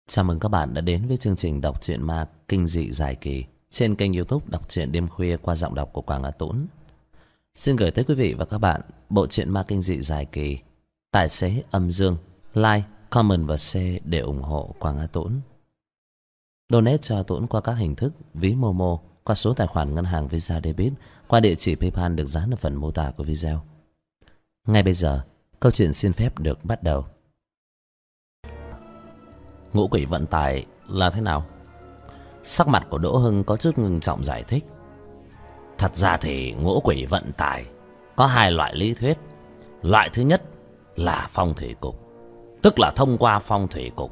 Chào mừng các bạn đã đến với chương trình đọc truyện ma kinh dị dài kỳ trên kênh YouTube Đọc truyện đêm khuya qua giọng đọc của Quảng Á Tũng. Xin gửi tới quý vị và các bạn bộ truyện ma kinh dị dài kỳ Tài xế âm dương. Like, comment và share để ủng hộ Quảng Á Tũng. Donate cho Tũng qua các hình thức ví Momo, qua số tài khoản ngân hàng Visa Debit, qua địa chỉ PayPal được dán ở phần mô tả của video. Ngay bây giờ, câu chuyện xin phép được bắt đầu. Ngũ quỷ vận tải là thế nào? Sắc mặt của Đỗ Hưng có chút ngưng trọng giải thích. Thật ra thì ngũ quỷ vận tải có hai loại lý thuyết. Loại thứ nhất là phong thủy cục, tức là thông qua phong thủy cục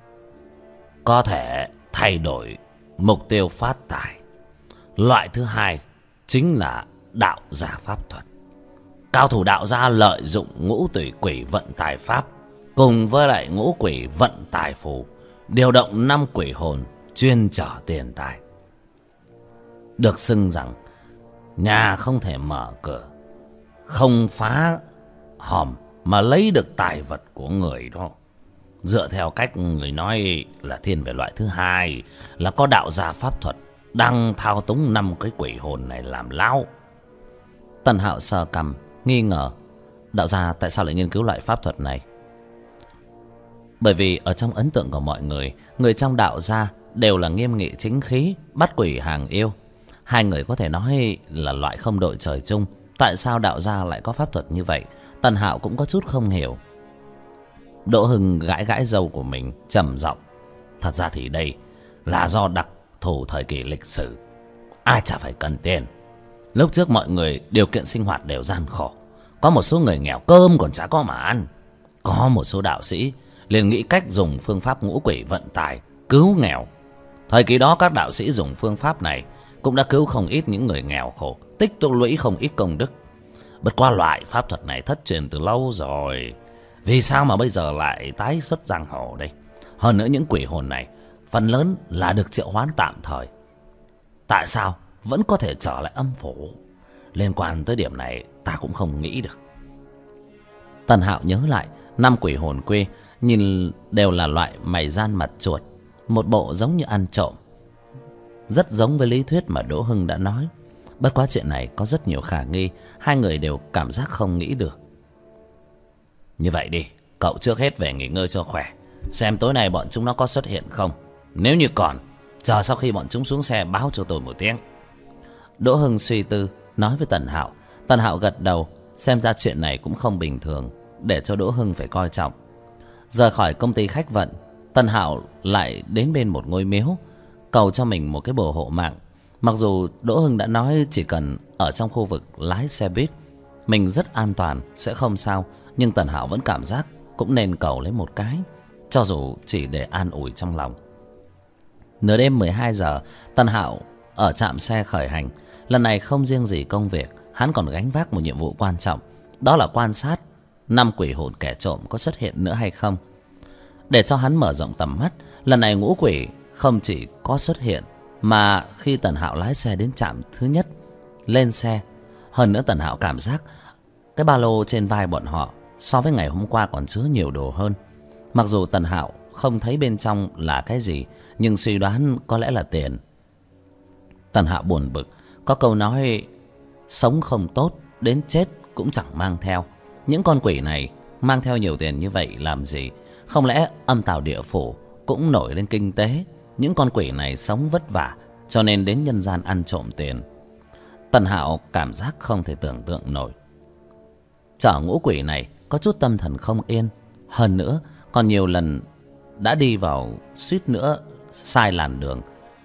có thể thay đổi mục tiêu phát tài. Loại thứ hai chính là đạo gia pháp thuật. Cao thủ đạo gia lợi dụng ngũ quỷ vận tài pháp cùng với lại ngũ quỷ vận tài phù, điều động 5 quỷ hồn chuyên chở tiền tài. Được xưng rằng nhà không thể mở cửa, không phá hòm mà lấy được tài vật của người đó. Dựa theo cách người nói là thiên về loại thứ hai, là có đạo gia pháp thuật đang thao túng 5 cái quỷ hồn này làm lao. Tần Hạo sờ cằm nghi ngờ, đạo gia tại sao lại nghiên cứu loại pháp thuật này? Bởi vì ở trong ấn tượng của mọi người, người trong đạo gia đều là nghiêm nghị chính khí, bắt quỷ hàng yêu. Hai người có thể nói là loại không đội trời chung. Tại sao đạo gia lại có pháp thuật như vậy? Tần Hạo cũng có chút không hiểu. Đỗ Hưng gãi gãi râu của mình trầm giọng. Thật ra thì đây là do đặc thù thời kỳ lịch sử, ai chả phải cần tiền. Lúc trước mọi người điều kiện sinh hoạt đều gian khổ, có một số người nghèo cơm còn chả có mà ăn. Có một số đạo sĩ liền nghĩ cách dùng phương pháp ngũ quỷ vận tài cứu nghèo. Thời kỳ đó các đạo sĩ dùng phương pháp này cũng đã cứu không ít những người nghèo khổ, tích tụ lũy không ít công đức. Bất qua loại pháp thuật này thất truyền từ lâu rồi, vì sao mà bây giờ lại tái xuất giang hồ đây? Hơn nữa những quỷ hồn này phần lớn là được triệu hoán tạm thời, tại sao vẫn có thể trở lại âm phủ? Liên quan tới điểm này ta cũng không nghĩ được. Tần Hạo nhớ lại 5 quỷ hồn quê nhìn đều là loại mày gian mặt chuột, một bộ giống như ăn trộm, rất giống với lý thuyết mà Đỗ Hưng đã nói. Bất quá chuyện này có rất nhiều khả nghi, hai người đều cảm giác không nghĩ được. Như vậy đi, cậu trước hết về nghỉ ngơi cho khỏe, xem tối nay bọn chúng nó có xuất hiện không. Nếu như còn, chờ sau khi bọn chúng xuống xe báo cho tôi một tiếng. Đỗ Hưng suy tư nói với Tần Hạo. Tần Hạo gật đầu, xem ra chuyện này cũng không bình thường, để cho Đỗ Hưng phải coi trọng. Rời khỏi công ty khách vận, Tần Hạo lại đến bên một ngôi miếu, cầu cho mình một cái bùa hộ mạng. Mặc dù Đỗ Hưng đã nói chỉ cần ở trong khu vực lái xe buýt mình rất an toàn, sẽ không sao, nhưng Tần Hạo vẫn cảm giác cũng nên cầu lấy một cái, cho dù chỉ để an ủi trong lòng. Nửa đêm 12 giờ, Tần Hạo ở trạm xe khởi hành. Lần này không riêng gì công việc, hắn còn gánh vác một nhiệm vụ quan trọng, đó là quan sát 5 quỷ hồn kẻ trộm có xuất hiện nữa hay không. Để cho hắn mở rộng tầm mắt, lần này ngũ quỷ không chỉ có xuất hiện, mà khi Tần Hạo lái xe đến trạm thứ nhất, lên xe, hơn nữa Tần Hạo cảm giác cái ba lô trên vai bọn họ so với ngày hôm qua còn chứa nhiều đồ hơn. Mặc dù Tần Hạo không thấy bên trong là cái gì, nhưng suy đoán có lẽ là tiền. Tần Hạo buồn bực, có câu nói sống không tốt đến chết cũng chẳng mang theo. Những con quỷ này mang theo nhiều tiền như vậy làm gì? Không lẽ âm tào địa phủ cũng nổi lên kinh tế? Những con quỷ này sống vất vả cho nên đến nhân gian ăn trộm tiền. Tần Hạo cảm giác không thể tưởng tượng nổi. Chở ngũ quỷ này có chút tâm thần không yên, hơn nữa còn nhiều lần đã đi vào suýt nữa sai làn đường.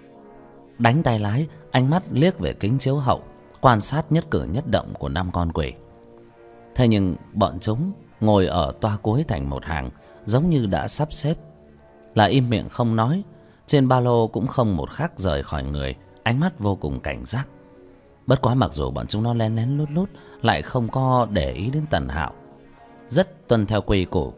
Đánh tay lái, ánh mắt liếc về kính chiếu hậu, quan sát nhất cử nhất động của 5 con quỷ. Thế nhưng bọn chúng ngồi ở toa cuối thành một hàng, giống như đã sắp xếp, là im miệng không nói. Trên ba lô cũng không một khắc rời khỏi người, ánh mắt vô cùng cảnh giác. Bất quá mặc dù bọn chúng nó lén lén lút lút, lại không có để ý đến Tần Hạo, rất tuân theo quy củ.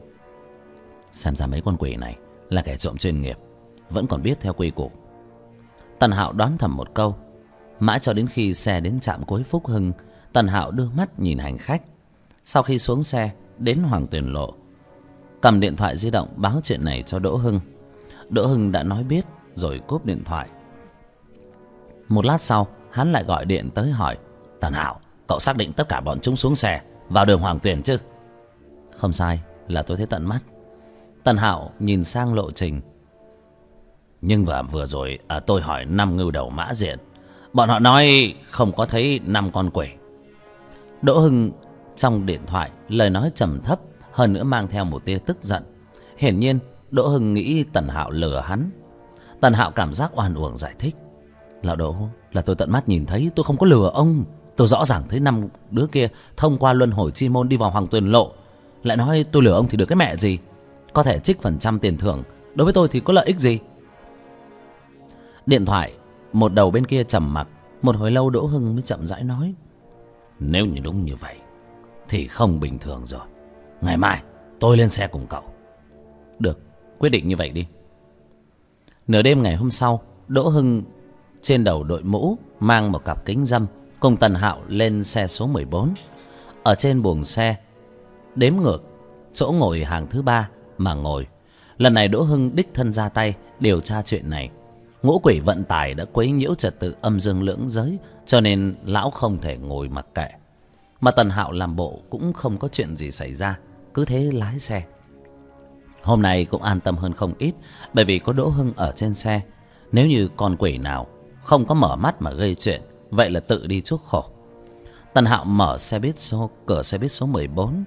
Xem ra mấy con quỷ này là kẻ trộm chuyên nghiệp, vẫn còn biết theo quy củ. Tần Hạo đoán thầm một câu. Mãi cho đến khi xe đến trạm cuối Phúc Hưng, Tần Hạo đưa mắt nhìn hành khách. Sau khi xuống xe đến Hoàng Tuyền Lộ, cầm điện thoại di động báo chuyện này cho Đỗ Hưng. Đỗ Hưng đã nói biết rồi cúp điện thoại. Một lát sau hắn lại gọi điện tới hỏi: Tần Hạo, cậu xác định tất cả bọn chúng xuống xe vào đường Hoàng Tuyền chứ? Không sai, là tôi thấy tận mắt. Tần Hạo nhìn sang lộ trình. Nhưng vừa rồi tôi hỏi 5 ngưu đầu mã diện, bọn họ nói không có thấy 5 con quỷ. Đỗ Hưng trong điện thoại lời nói trầm thấp, hơn nữa mang theo một tia tức giận. Hiển nhiên Đỗ Hưng nghĩ Tần Hạo lừa hắn. Tần Hạo cảm giác oan uổng giải thích: Lão Đỗ, là tôi tận mắt nhìn thấy, tôi không có lừa ông. Tôi rõ ràng thấy 5 đứa kia thông qua luân hồi chi môn đi vào Hoàng Tuyền lộ. Lại nói tôi lừa ông thì được cái mẹ gì? Có thể trích phần trăm tiền thưởng, đối với tôi thì có lợi ích gì? Điện thoại một đầu bên kia trầm mặc. Một hồi lâu Đỗ Hưng mới chậm rãi nói: Nếu như đúng như vậy thì không bình thường rồi. Ngày mai tôi lên xe cùng cậu. Được, quyết định như vậy đi. Nửa đêm ngày hôm sau, Đỗ Hưng trên đầu đội mũ, mang một cặp kính râm, cùng Tần Hạo lên xe số 14. Ở trên buồng xe đếm ngược chỗ ngồi hàng thứ 3 mà ngồi. Lần này Đỗ Hưng đích thân ra tay điều tra chuyện này. Ngũ quỷ vận tải đã quấy nhiễu trật tự âm dương lưỡng giới, cho nên lão không thể ngồi mặc kệ. Mà Tần Hạo làm bộ cũng không có chuyện gì xảy ra, cứ thế lái xe. Hôm nay cũng an tâm hơn không ít, bởi vì có Đỗ Hưng ở trên xe. Nếu như con quỷ nào không có mở mắt mà gây chuyện, vậy là tự đi chuốc khổ. Tần Hạo mở cửa xe buýt số 14.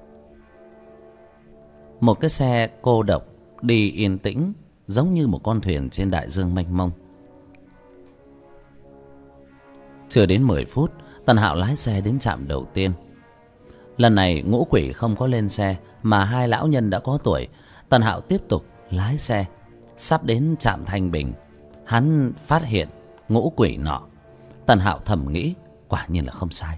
Một cái xe cô độc đi yên tĩnh, giống như một con thuyền trên đại dương mênh mông. Chưa đến 10 phút, Tần Hạo lái xe đến trạm đầu tiên. Lần này ngũ quỷ không có lên xe, mà 2 lão nhân đã có tuổi. Tần Hạo tiếp tục lái xe. Sắp đến trạm Thanh Bình, hắn phát hiện ngũ quỷ nọ. Tần Hạo thầm nghĩ, quả nhiên là không sai.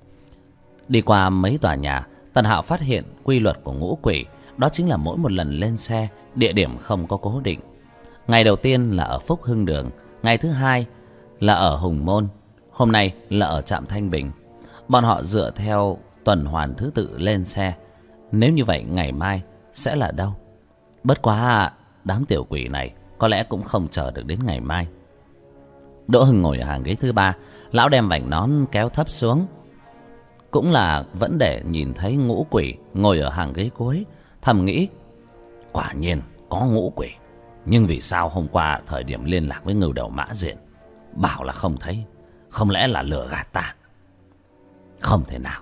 Đi qua mấy tòa nhà, Tần Hạo phát hiện quy luật của ngũ quỷ, đó chính là mỗi một lần lên xe, địa điểm không có cố định. Ngày đầu tiên là ở Phúc Hưng Đường, ngày thứ 2 là ở Hùng Môn, hôm nay là ở trạm Thanh Bình. Bọn họ dựa theo tuần hoàn thứ tự lên xe. Nếu như vậy ngày mai sẽ là đâu? Bất quá đám tiểu quỷ này có lẽ cũng không chờ được đến ngày mai. Đỗ Hưng ngồi ở hàng ghế thứ 3. Lão đem vành nón kéo thấp xuống, cũng là vẫn để nhìn thấy ngũ quỷ ngồi ở hàng ghế cuối. Thầm nghĩ, quả nhiên có ngũ quỷ, nhưng vì sao hôm qua thời điểm liên lạc với ngưu đầu mã diện bảo là không thấy? Không lẽ là lừa gạt ta? Không thể nào.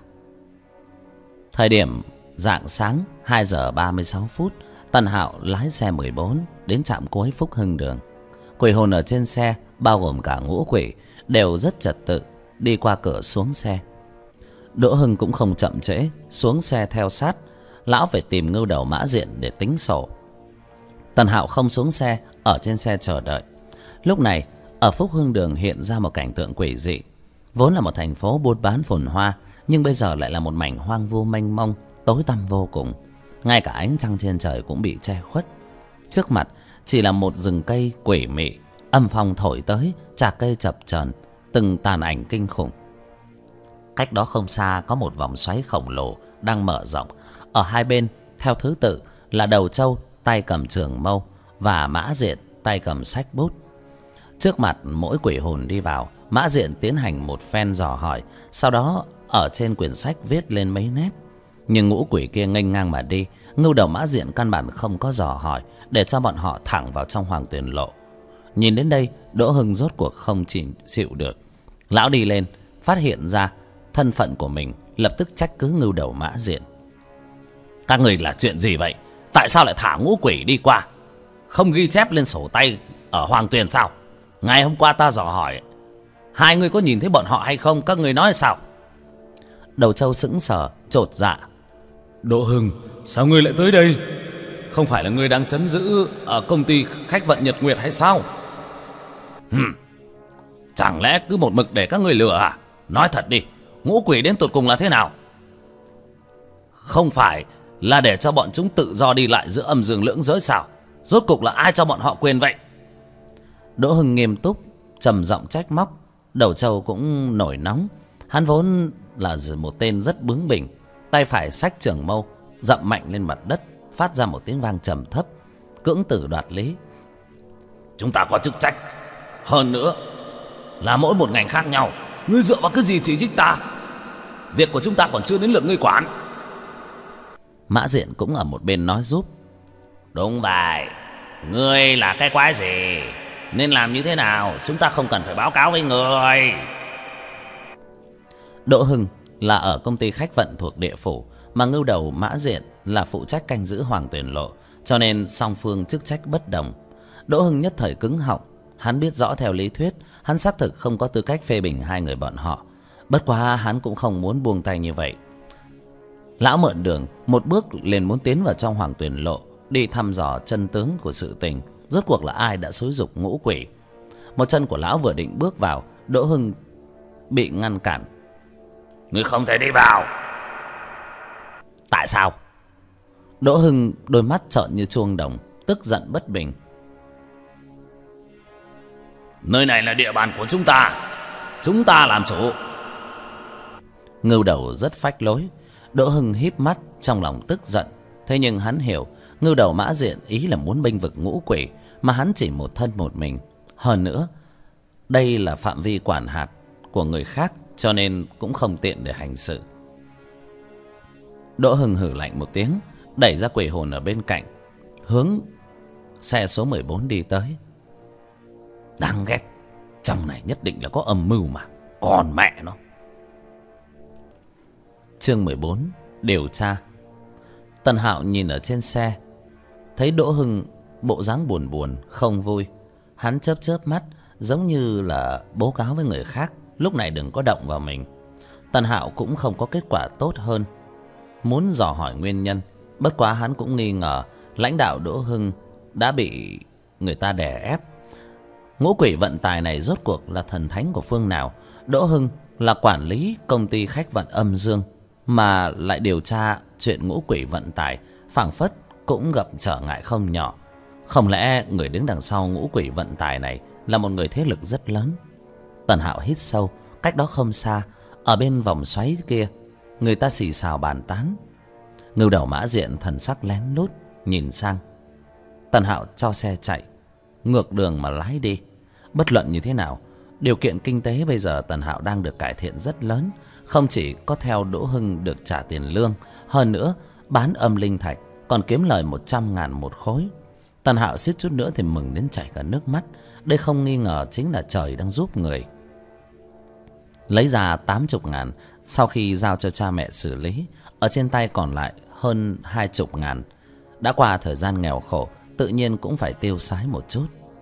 Thời điểm rạng sáng 2 giờ 36 phút, Tần Hạo lái xe 14 đến trạm cuối Phúc Hưng Đường. Quỷ hồn ở trên xe, bao gồm cả ngũ quỷ, đều rất trật tự, đi qua cửa xuống xe. Đỗ Hưng cũng không chậm trễ, xuống xe theo sát. Lão phải tìm ngưu đầu mã diện để tính sổ. Tần Hạo không xuống xe, ở trên xe chờ đợi. Lúc này ở Phúc Hưng Đường hiện ra một cảnh tượng quỷ dị. Vốn là một thành phố buôn bán phồn hoa, nhưng bây giờ lại là một mảnh hoang vu mênh mông, tối tăm vô cùng. Ngay cả ánh trăng trên trời cũng bị che khuất. Trước mặt chỉ là một rừng cây quỷ mị, âm phong thổi tới, chạc cây chập chờn, từng tàn ảnh kinh khủng. Cách đó không xa có một vòng xoáy khổng lồ đang mở rộng. Ở hai bên theo thứ tự là Đầu Trâu tay cầm trường mâu và Mã Diện tay cầm sách bút. Trước mặt mỗi quỷ hồn đi vào, Mã Diện tiến hành một phen dò hỏi, sau đó ở trên quyển sách viết lên mấy nét. Nhưng ngũ quỷ kia nghênh ngang mà đi. Ngưu đầu Mã Diện căn bản không có dò hỏi, để cho bọn họ thẳng vào trong Hoàng Tuyền lộ. Nhìn đến đây, Đỗ Hưng rốt cuộc không chịu được. Lão đi lên, phát hiện ra thân phận của mình, lập tức trách cứ Ngưu đầu Mã Diện. Các người là chuyện gì vậy? Tại sao lại thả ngũ quỷ đi qua? Không ghi chép lên sổ tay ở Hoàng Tuyền sao? Ngày hôm qua ta dò hỏi, hai người có nhìn thấy bọn họ hay không? Các người nói sao? Đầu Trâu sững sờ, chột dạ. Đỗ Hưng, sao ngươi lại tới đây? Không phải là ngươi đang trấn giữ ở công ty khách vận Nhật Nguyệt hay sao? Chẳng lẽ cứ một mực để các người lừa à? Nói thật đi, ngũ quỷ đến tột cùng là thế nào? Không phải là để cho bọn chúng tự do đi lại giữa âm dương lưỡng giới sao? Rốt cục là ai cho bọn họ quyền vậy? Đỗ Hưng nghiêm túc trầm giọng trách móc. Đầu Trâu cũng nổi nóng. Hắn vốn là một tên rất bướng bỉnh, tay phải xách trường mâu dậm mạnh lên mặt đất, phát ra một tiếng vang trầm thấp. Cưỡng tử đoạt lý, Chúng ta có chức trách. Hơn nữa là mỗi một ngành khác nhau. Ngươi dựa vào cái gì chỉ trích ta? Việc của chúng ta còn chưa đến lượt ngươi quản. Mã Diện cũng ở một bên nói giúp. Đúng vậy. Ngươi là cái quái gì? Nên làm như thế nào chúng ta không cần phải báo cáo với ngươi. Đỗ Hưng là ở công ty khách vận thuộc địa phủ, mà Ngưu Đầu Mã Diện là phụ trách canh giữ Hoàng Tuyền Lộ, cho nên song phương chức trách bất đồng. Đỗ Hưng nhất thời cứng họng. Hắn biết rõ theo lý thuyết hắn xác thực không có tư cách phê bình hai người bọn họ. Bất quá hắn cũng không muốn buông tay như vậy. Lão mượn đường một bước liền muốn tiến vào trong Hoàng Tuyền Lộ, đi thăm dò chân tướng của sự tình. Rốt cuộc là ai đã xúi giục ngũ quỷ? Một chân của lão vừa định bước vào, Đỗ Hưng bị ngăn cản. Ngươi không thể đi vào. Tại sao? Đỗ Hưng đôi mắt trợn như chuông đồng, tức giận bất bình. Nơi này là địa bàn của chúng ta làm chủ. Ngưu Đầu rất phách lối. Đỗ Hưng híp mắt trong lòng tức giận. Thế nhưng hắn hiểu Ngưu Đầu Mã Diện ý là muốn bênh vực ngũ quỷ, mà hắn chỉ một thân một mình. Hơn nữa đây là phạm vi quản hạt của người khác, cho nên cũng không tiện để hành sự. Đỗ Hưng hử lạnh một tiếng, đẩy ra quỷ hồn ở bên cạnh, hướng xe số 14 đi tới. Đáng ghét, trong này nhất định là có âm mưu mà. Còn mẹ nó. Chương 14 điều tra. Tần Hạo nhìn ở trên xe, thấy Đỗ Hưng bộ dáng buồn buồn không vui. Hắn chớp chớp mắt, giống như là báo cáo với người khác lúc này đừng có động vào mình. Tần Hạo cũng không có kết quả tốt hơn, muốn dò hỏi nguyên nhân. Bất quá hắn cũng nghi ngờ lãnh đạo Đỗ Hưng đã bị người ta đè ép. Ngũ quỷ vận tài này rốt cuộc là thần thánh của phương nào? Đỗ Hưng là quản lý công ty khách vận âm dương, mà lại điều tra chuyện ngũ quỷ vận tài, phảng phất cũng gặp trở ngại không nhỏ. Không lẽ người đứng đằng sau ngũ quỷ vận tài này là một người thế lực rất lớn? Tần Hạo hít sâu. Cách đó không xa, ở bên vòng xoáy kia, người ta xì xào bàn tán. Ngưu Đầu Mã Diện thần sắc lén lút nhìn sang. Tần Hạo cho xe chạy ngược đường mà lái đi. Bất luận như thế nào, điều kiện kinh tế bây giờ Tần Hạo đang được cải thiện rất lớn. Không chỉ có theo Đỗ Hưng được trả tiền lương, hơn nữa bán âm linh thạch còn kiếm lời 100.000 một khối. Tần Hạo suýt chút nữa thì mừng đến chảy cả nước mắt. Đây không nghi ngờ chính là trời đang giúp người. Lấy ra 80.000 sau khi giao cho cha mẹ xử lý, ở trên tay còn lại hơn 20.000. Đã qua thời gian nghèo khổ, tự nhiên cũng phải tiêu xái một chút.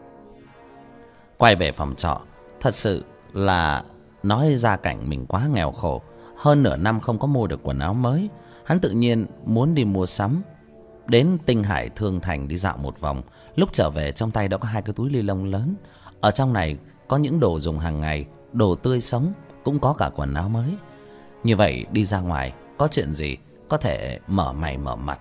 Quay về phòng trọ, thật sự là nói gia cảnh mình quá nghèo khổ, hơn nửa năm không có mua được quần áo mới. Hắn tự nhiên muốn đi mua sắm, đến Tinh Hải Thương Thành đi dạo một vòng. Lúc trở về trong tay đã có 2 cái túi ni lông lớn. Ở trong này có những đồ dùng hàng ngày, đồ tươi sống, cũng có cả quần áo mới. Như vậy đi ra ngoài có chuyện gì có thể mở mày mở mặt.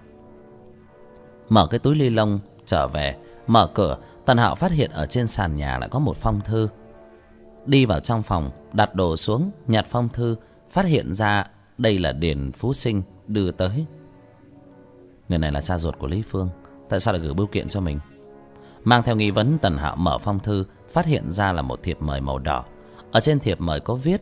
Mở cái túi ni lông trở về, mở cửa, Tần Hạo phát hiện ở trên sàn nhà lại có một phong thư. Đi vào trong phòng, đặt đồ xuống, nhặt phong thư, phát hiện ra đây là Điền Phú Sinh đưa tới. Người này là cha ruột của Lý Phương, tại sao lại gửi bưu kiện cho mình? Mang theo nghi vấn, Tần Hạo mở phong thư, phát hiện ra là một thiệp mời màu đỏ. Ở trên thiệp mời có viết: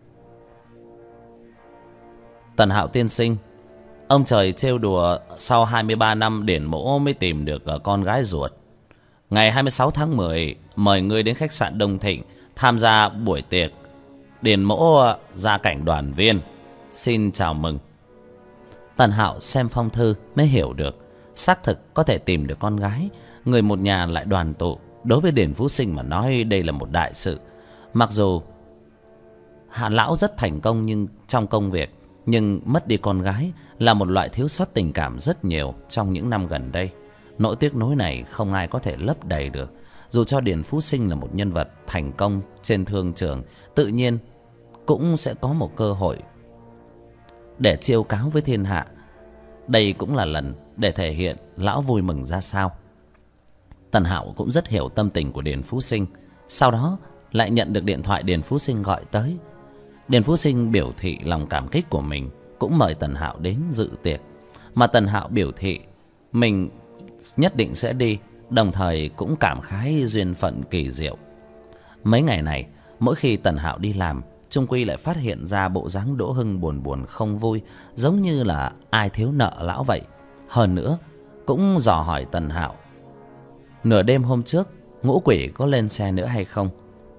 Tần Hạo tiên sinh, ông trời trêu đùa, sau 23 năm Điền mỗ mới tìm được con gái ruột. Ngày 26 tháng 10 mời ngươi đến khách sạn Đông Thịnh tham gia buổi tiệc Điền mỗ gia cảnh đoàn viên, xin chào mừng. Tần Hạo xem phong thư mới hiểu được, xác thực có thể tìm được con gái. Người một nhà lại đoàn tụ, đối với Điền Phú Sinh mà nói đây là một đại sự. Mặc dù Hạ lão rất thành công nhưng trong công việc, nhưng mất đi con gái là một loại thiếu sót tình cảm rất nhiều trong những năm gần đây. Nỗi tiếc nuối này không ai có thể lấp đầy được. Dù cho Điền Phú Sinh là một nhân vật thành công trên thương trường, tự nhiên cũng sẽ có một cơ hội để chiêu cáo với thiên hạ. Đây cũng là lần để thể hiện lão vui mừng ra sao. Tần Hạo cũng rất hiểu tâm tình của Điền Phú Sinh. Sau đó lại nhận được điện thoại Điền Phú Sinh gọi tới. Điền Phú Sinh biểu thị lòng cảm kích của mình, cũng mời Tần Hạo đến dự tiệc. Mà Tần Hạo biểu thị mình nhất định sẽ đi, đồng thời cũng cảm khái duyên phận kỳ diệu. Mấy ngày này, mỗi khi Tần Hạo đi làm, chung quy lại phát hiện ra bộ dáng Đỗ Hưng buồn buồn không vui, giống như là ai thiếu nợ lão vậy. Hơn nữa cũng dò hỏi Tần Hạo nửa đêm hôm trước Ngũ Quỷ có lên xe nữa hay không.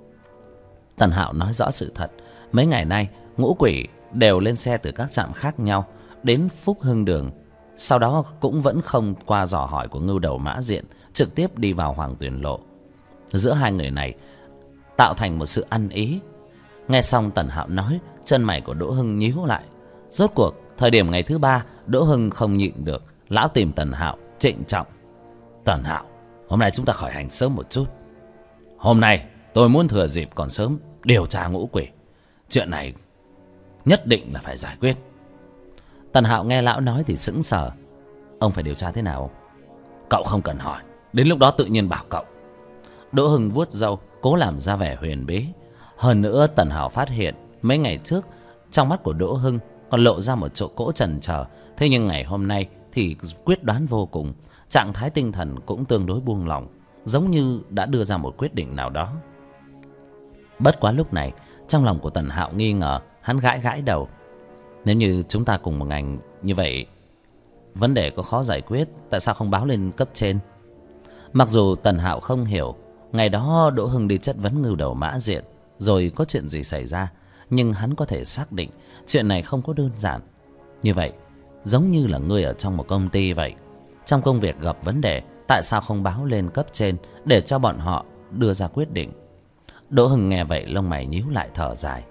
Tần Hạo nói rõ sự thật. Mấy ngày nay Ngũ Quỷ đều lên xe từ các trạm khác nhau đến Phúc Hưng Đường, sau đó cũng vẫn không qua dò hỏi của Ngưu Đầu Mã Diện, trực tiếp đi vào Hoàng Tuyền Lộ. Giữa hai người này tạo thành một sự ăn ý. Nghe xong Tần Hạo nói, chân mày của Đỗ Hưng nhíu lại. Rốt cuộc thời điểm ngày thứ ba, Đỗ Hưng không nhịn được, lão tìm Tần Hạo trịnh trọng: Tần Hạo, hôm nay chúng ta khởi hành sớm một chút. Hôm nay tôi muốn thừa dịp còn sớm điều tra Ngũ Quỷ. Chuyện này nhất định là phải giải quyết. Tần Hạo nghe lão nói thì sững sờ. Ông phải điều tra thế nào? Cậu không cần hỏi, đến lúc đó tự nhiên bảo cậu. Đỗ Hưng vuốt râu, cố làm ra vẻ huyền bí. Hơn nữa Tần Hạo phát hiện mấy ngày trước trong mắt của Đỗ Hưng còn lộ ra một chỗ cỗ chần chờ. Thế nhưng ngày hôm nay thì quyết đoán vô cùng, trạng thái tinh thần cũng tương đối buông lỏng, giống như đã đưa ra một quyết định nào đó. Bất quá lúc này trong lòng của Tần Hạo nghi ngờ, hắn gãi gãi đầu. Nếu như chúng ta cùng một ngành như vậy, vấn đề có khó giải quyết, tại sao không báo lên cấp trên? Mặc dù Tần Hạo không hiểu ngày đó Đỗ Hưng đi chất vấn Ngưu Đầu Mã Diện rồi có chuyện gì xảy ra, nhưng hắn có thể xác định chuyện này không có đơn giản. Như vậy giống như là người ở trong một công ty vậy, trong công việc gặp vấn đề, tại sao không báo lên cấp trên để cho bọn họ đưa ra quyết định? Đỗ Hưng nghe vậy lông mày nhíu lại, thở dài.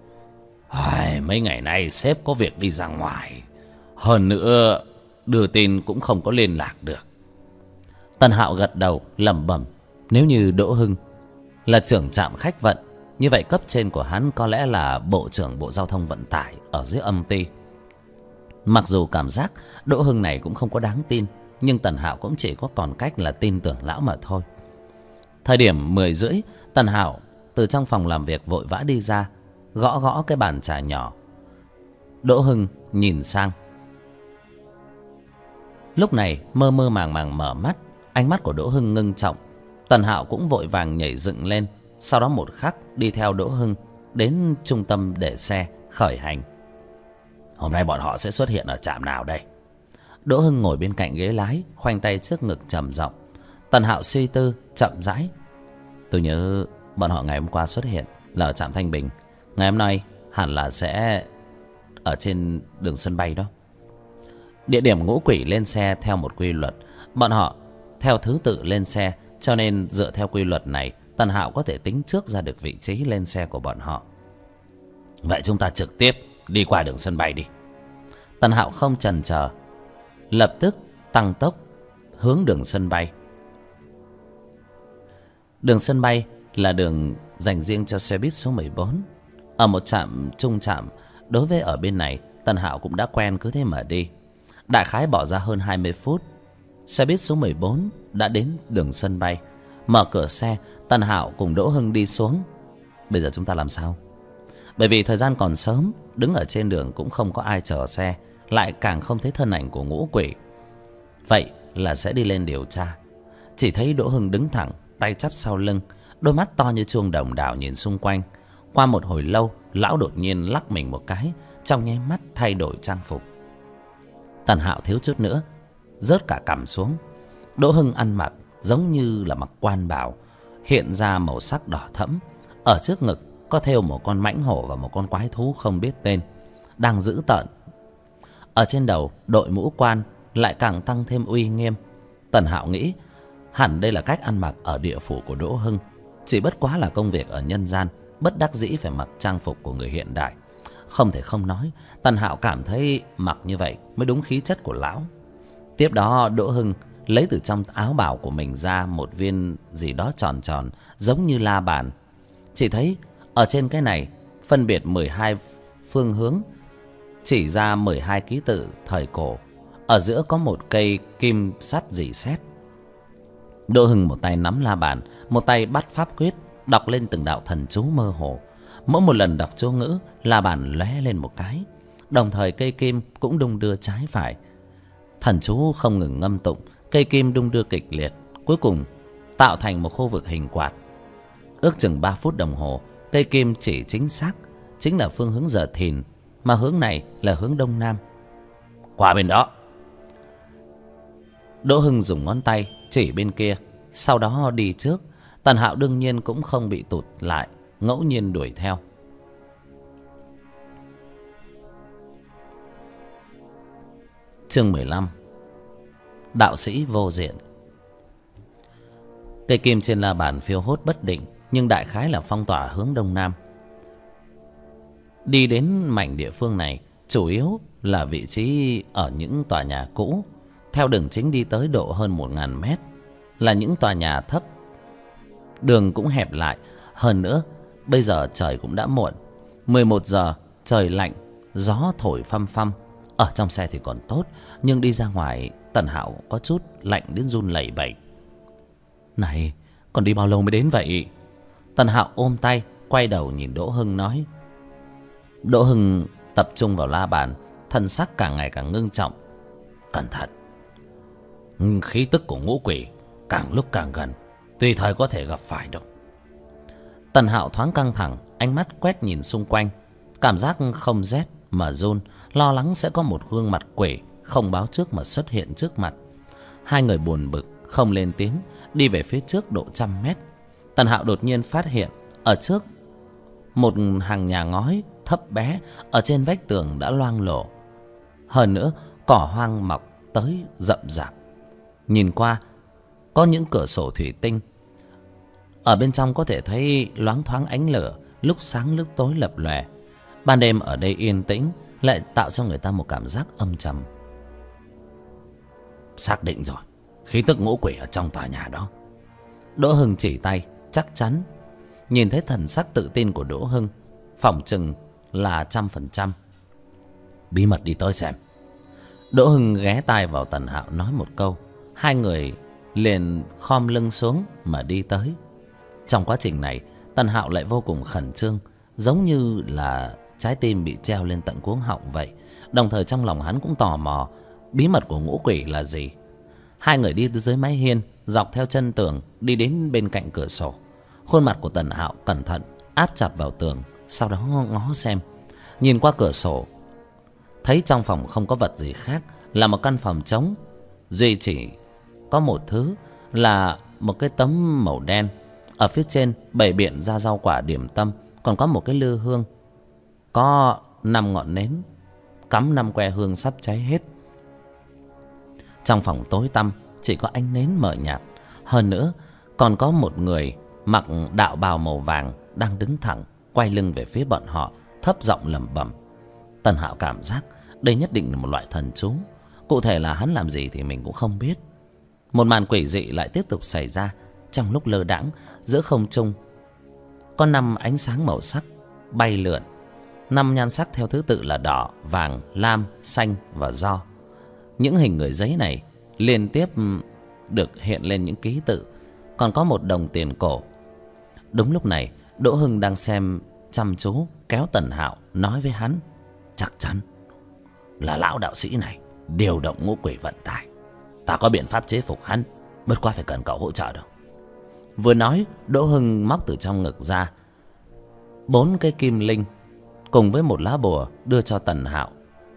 Mấy ngày nay sếp có việc đi ra ngoài, hơn nữa đưa tin cũng không có liên lạc được. Tần Hạo gật đầu lẩm bẩm, nếu như Đỗ Hưng là trưởng trạm khách vận, như vậy cấp trên của hắn có lẽ là Bộ trưởng Bộ Giao thông Vận tải ở dưới âm ty. Mặc dù cảm giác Đỗ Hưng này cũng không có đáng tin, nhưng Tần Hạo cũng chỉ có còn cách là tin tưởng lão mà thôi. Thời điểm 10:30, Tần Hạo từ trong phòng làm việc vội vã đi ra, gõ gõ cái bàn trà nhỏ. Đỗ Hưng nhìn sang. Lúc này mơ mơ màng màng mở mắt, ánh mắt của Đỗ Hưng ngưng trọng. Tần Hạo cũng vội vàng nhảy dựng lên, sau đó một khắc đi theo Đỗ Hưng đến trung tâm để xe khởi hành. Hôm nay bọn họ sẽ xuất hiện ở trạm nào đây? Đỗ Hưng ngồi bên cạnh ghế lái, khoanh tay trước ngực trầm giọng. Tần Hạo suy tư chậm rãi. Tôi nhớ bọn họ ngày hôm qua xuất hiện là ở trạm Thanh Bình, ngày hôm nay hẳn là sẽ ở trên đường sân bay đó. Địa điểm Ngũ Quỷ lên xe theo một quy luật, bọn họ theo thứ tự lên xe, cho nên dựa theo quy luật này, Tần Hạo có thể tính trước ra được vị trí lên xe của bọn họ. Vậy chúng ta trực tiếp đi qua đường sân bay đi. Tần Hạo không chần chờ, lập tức tăng tốc hướng đường sân bay. Đường sân bay là đường dành riêng cho xe buýt số 14. Ở một trạm trung trạm, đối với ở bên này Tần Hạo cũng đã quen, cứ thế mà đi. Đại khái bỏ ra hơn 20 phút, xe buýt số 14 đã đến đường sân bay. Mở cửa xe, Tần Hạo cùng Đỗ Hưng đi xuống. Bây giờ chúng ta làm sao? Bởi vì thời gian còn sớm, đứng ở trên đường cũng không có ai chờ xe, lại càng không thấy thân ảnh của Ngũ Quỷ. Vậy là sẽ đi lên điều tra. Chỉ thấy Đỗ Hưng đứng thẳng, tay chắp sau lưng, đôi mắt to như chuông đồng đảo nhìn xung quanh. Qua một hồi lâu, lão đột nhiên lắc mình một cái, trong nháy mắt thay đổi trang phục. Tần Hạo thiếu chút nữa rớt cả cằm xuống. Đỗ Hưng ăn mặc giống như là mặc quan bào, hiện ra màu sắc đỏ thẫm. Ở trước ngực có thêu một con mãnh hổ và một con quái thú không biết tên, đang dữ tợn. Ở trên đầu đội mũ quan lại càng tăng thêm uy nghiêm. Tần Hạo nghĩ hẳn đây là cách ăn mặc ở địa phủ của Đỗ Hưng, chỉ bất quá là công việc ở nhân gian, bất đắc dĩ phải mặc trang phục của người hiện đại. Không thể không nói, Tần Hạo cảm thấy mặc như vậy mới đúng khí chất của lão. Tiếp đó Đỗ Hưng lấy từ trong áo bào của mình ra một viên gì đó tròn tròn giống như la bàn. Chỉ thấy ở trên cái này phân biệt 12 phương hướng, chỉ ra 12 ký tự thời cổ. Ở giữa có một cây kim sắt rỉ sét. Đỗ Hưng một tay nắm la bàn, một tay bắt pháp quyết, đọc lên từng đạo thần chú mơ hồ. Mỗi một lần đọc chú ngữ, la bàn lóe lên một cái, đồng thời cây kim cũng đung đưa trái phải. Thần chú không ngừng ngâm tụng, cây kim đung đưa kịch liệt, cuối cùng tạo thành một khu vực hình quạt. Ước chừng 3 phút đồng hồ, cây kim chỉ chính xác, chính là phương hướng giờ thìn, mà hướng này là hướng đông nam. Qua bên đó. Đỗ Hưng dùng ngón tay chỉ bên kia, sau đó đi trước. Tần Hạo đương nhiên cũng không bị tụt lại, ngẫu nhiên đuổi theo. Chương 15. Đạo sĩ vô diện. Cây kim trên la bàn phiêu hốt bất định, nhưng đại khái là phong tỏa hướng đông nam. Đi đến mảnh địa phương này chủ yếu là vị trí ở những tòa nhà cũ. Theo đường chính đi tới độ hơn 1000 mét là những tòa nhà thấp. Đường cũng hẹp lại. Hơn nữa bây giờ trời cũng đã muộn, 11 giờ, trời lạnh, gió thổi phăm phăm. Ở trong xe thì còn tốt, nhưng đi ra ngoài Tần Hạo có chút lạnh đến run lẩy bẩy. Này, còn đi bao lâu mới đến vậy? Tần Hạo ôm tay, quay đầu nhìn Đỗ Hưng nói. Đỗ Hưng tập trung vào la bàn, thân sắc càng ngày càng ngưng trọng. Cẩn thận, khí tức của ngũ quỷ càng lúc càng gần, tùy thời có thể gặp phải đâu. Tần Hạo thoáng căng thẳng, ánh mắt quét nhìn xung quanh, cảm giác không rét mà run, lo lắng sẽ có một gương mặt quỷ không báo trước mà xuất hiện trước mặt. Hai người buồn bực không lên tiếng, đi về phía trước độ 100 mét. Tần Hạo đột nhiên phát hiện ở trước một hàng nhà ngói thấp bé, ở trên vách tường đã loang lổ. Hơn nữa cỏ hoang mọc tới rậm rạp. Nhìn qua có những cửa sổ thủy tinh, ở bên trong có thể thấy loáng thoáng ánh lửa, lúc sáng lúc tối lập lòe. Ban đêm ở đây yên tĩnh, lại tạo cho người ta một cảm giác âm trầm. Xác định rồi, khí tức ngũ quỷ ở trong tòa nhà đó. Đỗ Hưng chỉ tay, chắc chắn. Nhìn thấy thần sắc tự tin của Đỗ Hưng, phỏng chừng là 100%. Bí mật đi tới xem. Đỗ Hưng ghé tai vào Tần Hạo nói một câu. Hai người liền khom lưng xuống mà đi tới. Trong quá trình này Tần Hạo lại vô cùng khẩn trương, giống như là trái tim bị treo lên tận cuống họng vậy. Đồng thời trong lòng hắn cũng tò mò bí mật của ngũ quỷ là gì. Hai người đi dưới mái hiên, dọc theo chân tường, đi đến bên cạnh cửa sổ. Khuôn mặt của Tần Hạo cẩn thận áp chặt vào tường, sau đó ngó xem. Nhìn qua cửa sổ, thấy trong phòng không có vật gì khác, là một căn phòng trống. Duy chỉ có một thứ là một cái tấm màu đen. Ở phía trên bày biện ra rau quả điểm tâm, còn có một cái lư hương, có 5 ngọn nến, cắm 5 que hương sắp cháy hết. Trong phòng tối tăm chỉ có ánh nến mờ nhạt. Hơn nữa còn có một người mặc đạo bào màu vàng đang đứng thẳng, quay lưng về phía bọn họ, thấp giọng lẩm bẩm. Tần Hạo cảm giác đây nhất định là một loại thần chú. Cụ thể là hắn làm gì thì mình cũng không biết. Một màn quỷ dị lại tiếp tục xảy ra. Trong lúc lơ đãng, giữa không trung có 5 ánh sáng màu sắc bay lượn. 5 nhan sắc theo thứ tự là đỏ, vàng, lam, xanh và do. Những hình người giấy này liên tiếp được hiện lên những ký tự, còn có một đồng tiền cổ. Đúng lúc này Đỗ Hưng đang xem chăm chú kéo Tần Hạo nói với hắn. Chắc chắn là lão đạo sĩ này điều động ngũ quỷ vận tải. Ta có biện pháp chế phục hắn, bất quá phải cần cậu hỗ trợ đâu. Vừa nói Đỗ Hưng móc từ trong ngực ra 4 cái kim linh cùng với một lá bùa đưa cho Tần Hạo.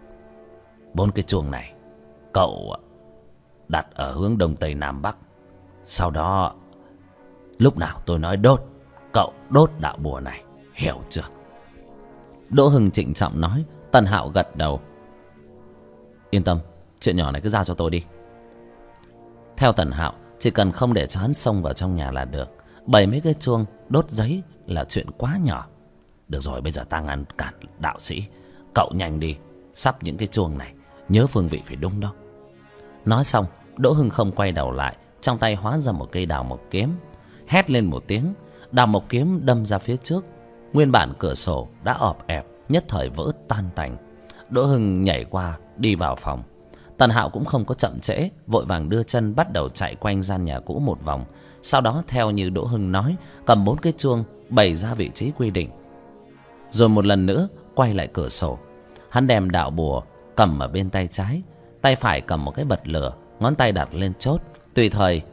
4 cái chuông này cậu đặt ở hướng đông tây nam bắc. Sau đó lúc nào tôi nói đốt, cậu đốt đạo bùa này, hiểu chưa? Đỗ Hưng trịnh trọng nói. Tần Hạo gật đầu. Yên tâm, chuyện nhỏ này cứ giao cho tôi đi. Theo Tần Hạo, chỉ cần không để cho hắn xông vào trong nhà là được. Bày mấy cái chuông đốt giấy là chuyện quá nhỏ. Được rồi, bây giờ ta ngăn cản đạo sĩ, cậu nhanh đi sắp những cái chuông này, nhớ phương vị phải đúng đó. Nói xong Đỗ Hưng không quay đầu lại, trong tay hóa ra một cây đào mộc kiếm, hét lên một tiếng, đào mộc kiếm đâm ra phía trước. Nguyên bản cửa sổ đã ọp ẹp, nhất thời vỡ tan tành. Đỗ Hưng nhảy qua đi vào phòng. Tần Hạo cũng không có chậm trễ, vội vàng đưa chân bắt đầu chạy quanh gian nhà cũ một vòng. Sau đó theo như Đỗ Hưng nói, cầm 4 cái chuông bày ra vị trí quy định, rồi một lần nữa quay lại cửa sổ. Hắn đem đạo bùa cầm ở bên tay trái, tay phải cầm một cái bật lửa, ngón tay đặt lên chốt, tùy thời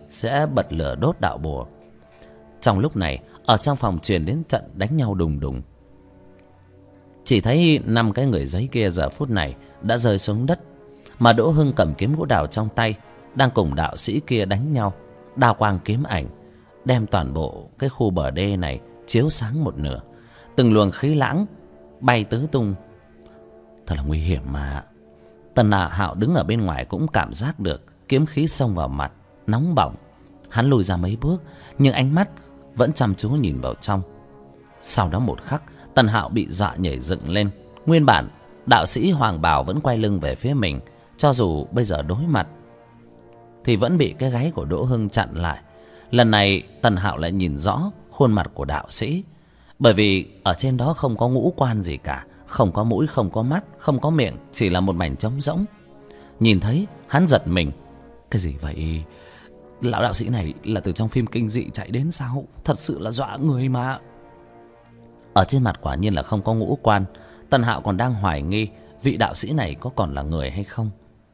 sẽ bật lửa đốt đạo bùa. Trong lúc này, ở trong phòng truyền đến trận đánh nhau đùng đùng. Chỉ thấy 5 cái người giấy kia giờ phút này đã rơi xuống đất, mà Đỗ Hưng cầm kiếm gỗ đào trong tay, đang cùng đạo sĩ kia đánh nhau, đao quang kiếm ảnh, đem toàn bộ cái khu bờ đê này chiếu sáng một nửa. Từng luồng khí lãng bay tứ tung, thật là nguy hiểm mà. Tần Hạo đứng ở bên ngoài cũng cảm giác được kiếm khí xông vào mặt, nóng bỏng. Hắn lùi ra mấy bước, nhưng ánh mắt vẫn chăm chú nhìn vào trong. Sau đó một khắc, Tần Hạo bị dọa nhảy dựng lên. Nguyên bản đạo sĩ hoàng bào vẫn quay lưng về phía mình, cho dù bây giờ đối mặt thì vẫn bị cái gáy của Đỗ Hưng chặn lại. Lần này Tần Hạo lại nhìn rõ khuôn mặt của đạo sĩ, bởi vì ở trên đó không có ngũ quan gì cả, không có mũi, không có mắt, không có miệng, chỉ là một mảnh trống rỗng. Nhìn thấy hắn giật mình. Cái gì vậy? Lão đạo sĩ này là từ trong phim kinh dị chạy đến sao? Thật sự là dọa người mà. Ở trên mặt quả nhiên là không có ngũ quan. Tần Hạo còn đang hoài nghi vị đạo sĩ này có còn là người hay không.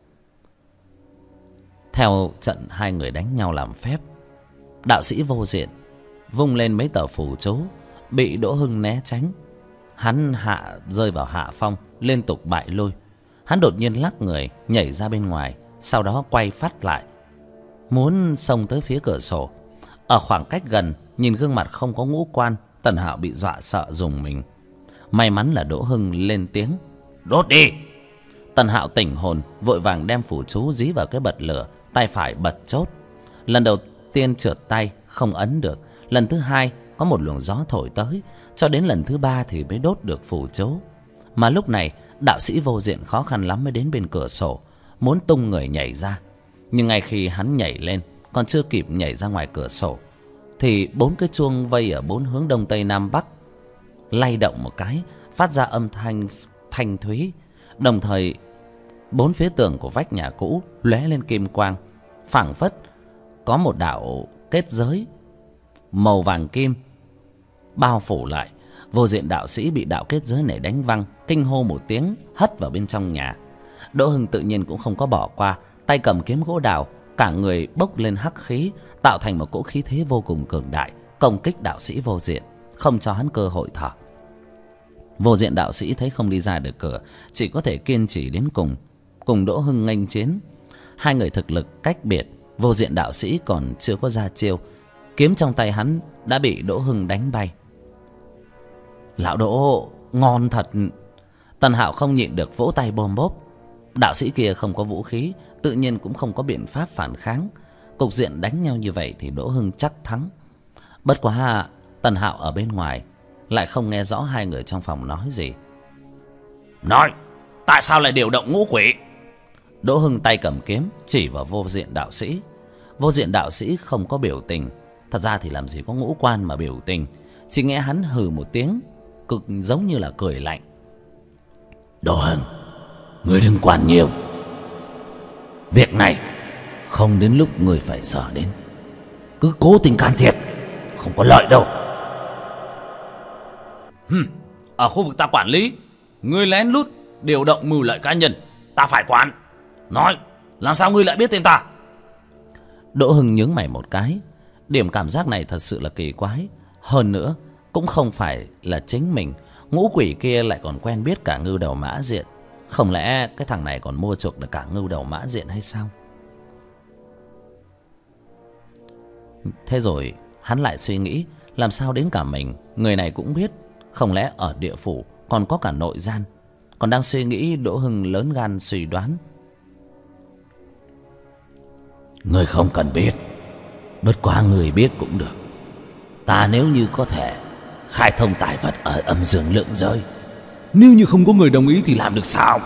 Theo trận hai người đánh nhau làm phép, đạo sĩ Vô Diện vung lên mấy tờ phù chú, bị Đỗ Hưng né tránh. Hắn rơi vào hạ phong, liên tục bại lui. Hắn đột nhiên lắc người nhảy ra bên ngoài, sau đó quay phát lại, muốn xông tới phía cửa sổ. Ở khoảng cách gần, nhìn gương mặt không có ngũ quan, Tần Hạo bị dọa sợ rùng mình. May mắn là Đỗ Hưng lên tiếng: "Đốt đi!" Tần Hạo tỉnh hồn, vội vàng đem phủ chú dí vào cái bật lửa, tay phải bật chốt. Lần đầu tiên trượt tay không ấn được, lần thứ hai có một luồng gió thổi tới, cho đến lần thứ ba thì mới đốt được phủ chú. Mà lúc này đạo sĩ Vô Diện khó khăn lắm mới đến bên cửa sổ, muốn tung người nhảy ra. Nhưng ngay khi hắn nhảy lên, còn chưa kịp nhảy ra ngoài cửa sổ, thì 4 cái chuông vây ở 4 hướng đông tây nam bắc lay động một cái, phát ra âm thanh thanh thúy. Đồng thời 4 phía tường của vách nhà cũ lóe lên kim quang, phảng phất có một đạo kết giới màu vàng kim bao phủ lại. Vô Diện đạo sĩ bị đạo kết giới này đánh văng, kinh hô một tiếng, hất vào bên trong nhà. Đỗ Hưng tự nhiên cũng không có bỏ qua, tay cầm kiếm gỗ đào, cả người bốc lên hắc khí, tạo thành một cỗ khí thế vô cùng cường đại, công kích đạo sĩ Vô Diện, không cho hắn cơ hội thở. Vô Diện đạo sĩ thấy không đi ra được cửa, chỉ có thể kiên trì đến cùng, cùng Đỗ Hưng nghênh chiến. Hai người thực lực cách biệt, Vô Diện đạo sĩ còn chưa có ra chiêu, kiếm trong tay hắn đã bị Đỗ Hưng đánh bay. Lão Đỗ, ngon thật! Tần Hạo không nhịn được vỗ tay bôm bốp. Đạo sĩ kia không có vũ khí, tự nhiên cũng không có biện pháp phản kháng. Cục diện đánh nhau như vậy thì Đỗ Hưng chắc thắng. Bất quá Tần Hạo ở bên ngoài lại không nghe rõ hai người trong phòng nói gì. Nói, tại sao lại điều động ngũ quỷ? Đỗ Hưng tay cầm kiếm chỉ vào Vô Diện đạo sĩ. Vô Diện đạo sĩ không có biểu tình. Thật ra thì làm gì có ngũ quan mà biểu tình. Chỉ nghe hắn hừ một tiếng, cực giống như là cười lạnh. Đỗ Hưng, ngươi đừng quản nhiều. Việc này không đến lúc ngươi phải sợ đến. Cứ cố tình can thiệp, không có lợi đâu. Ở khu vực ta quản lý, ngươi lén lút điều động mưu lợi cá nhân, ta phải quản. Nói, làm sao ngươi lại biết tên ta? Đỗ Hưng nhướng mày một cái. Điểm cảm giác này thật sự là kỳ quái. Hơn nữa cũng không phải là chính mình, ngũ quỷ kia lại còn quen biết cả Ngưu Đầu Mã Diện. Không lẽ cái thằng này còn mua chuộc được cả Ngưu Đầu Mã Diện hay sao? Thế rồi hắn lại suy nghĩ, làm sao đến cả mình người này cũng biết. Không lẽ ở địa phủ còn có cả nội gian? Còn đang suy nghĩ, Đỗ Hưng lớn gan suy đoán. Người không cần biết, bất quá người biết cũng được. Ta nếu như có thể khai thông tài vật ở âm dương lượng giới, nếu như không có người đồng ý thì làm được sao?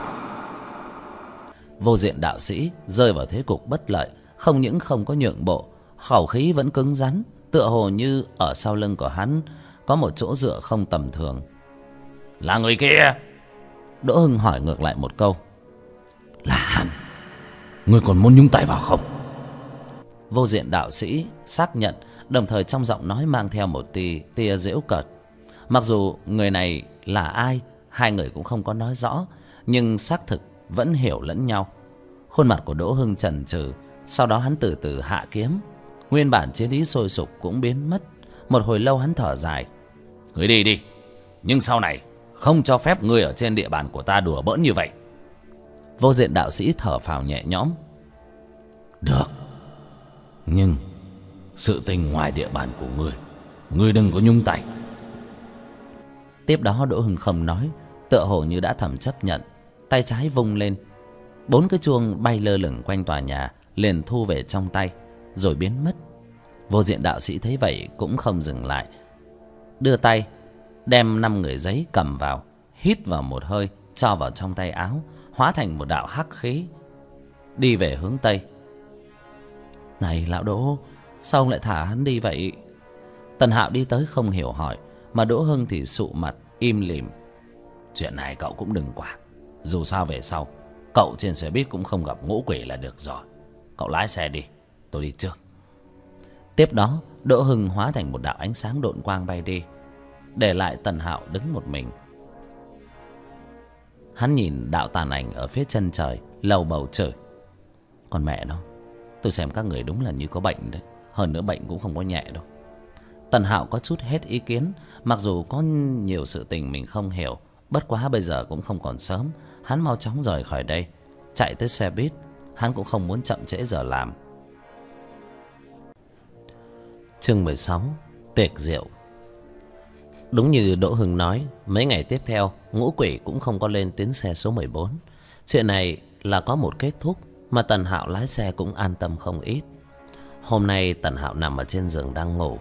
Vô Diện đạo sĩ rơi vào thế cục bất lợi, không những không có nhượng bộ, khẩu khí vẫn cứng rắn, tựa hồ như ở sau lưng của hắn có một chỗ dựa không tầm thường. Là người kia? Đỗ Hưng hỏi ngược lại một câu. Là hắn. Ngươi còn muốn nhúng tay vào không? Vô Diện đạo sĩ xác nhận, đồng thời trong giọng nói mang theo một tia giễu cợt. Mặc dù người này là ai, hai người cũng không có nói rõ, nhưng xác thực vẫn hiểu lẫn nhau. Khuôn mặt của Đỗ Hưng chần chừ, sau đó hắn từ từ hạ kiếm, Nguyên bản chiến ý sôi sục cũng biến mất. Một hồi lâu hắn thở dài. Ngươi đi đi, nhưng sau này không cho phép ngươi ở trên địa bàn của ta đùa bỡn như vậy. Vô Diện đạo sĩ thở phào nhẹ nhõm. Được, nhưng sự tình ngoài địa bàn của ngươi đừng có nhúng tay. Tiếp đó Đỗ Hưng không nói, tựa hồ như đã thầm chấp nhận. Tay trái vung lên, 4 cái chuông bay lơ lửng quanh tòa nhà liền thu về trong tay rồi biến mất. Vô Diện đạo sĩ thấy vậy cũng không dừng lại, đưa tay đem 5 người giấy cầm vào, hít vào một hơi, cho vào trong tay áo, hóa thành một đạo hắc khí, đi về hướng tây. Này lão Đỗ, sao ông lại thả hắn đi vậy? Tần Hạo đi tới không hiểu hỏi, mà Đỗ Hưng thì sụ mặt im lìm. Chuyện này cậu cũng đừng quản, dù sao về sau cậu trên xe buýt cũng không gặp ngũ quỷ là được rồi. Cậu lái xe đi, tôi đi trước. Tiếp đó Đỗ Hưng hóa thành một đạo ánh sáng độn quang bay đi, để lại Tần Hạo đứng một mình. Hắn nhìn đạo tàn ảnh ở phía chân trời, lầu bầu trời. Còn mẹ nó, tôi xem các người đúng là như có bệnh đấy. Hơn nữa bệnh cũng không có nhẹ đâu. Tần Hạo có chút hết ý kiến. Mặc dù có nhiều sự tình mình không hiểu, bất quá bây giờ cũng không còn sớm. Hắn mau chóng rời khỏi đây, chạy tới xe buýt. Hắn cũng không muốn chậm trễ giờ làm. Chương 16. Tiệc rượu. Đúng như Đỗ Hưng nói, mấy ngày tiếp theo ngũ quỷ cũng không có lên tuyến xe số 14. Chuyện này là có một kết thúc, mà Tần Hạo lái xe cũng an tâm không ít. Hôm nay Tần Hạo nằm ở trên giường đang ngủ,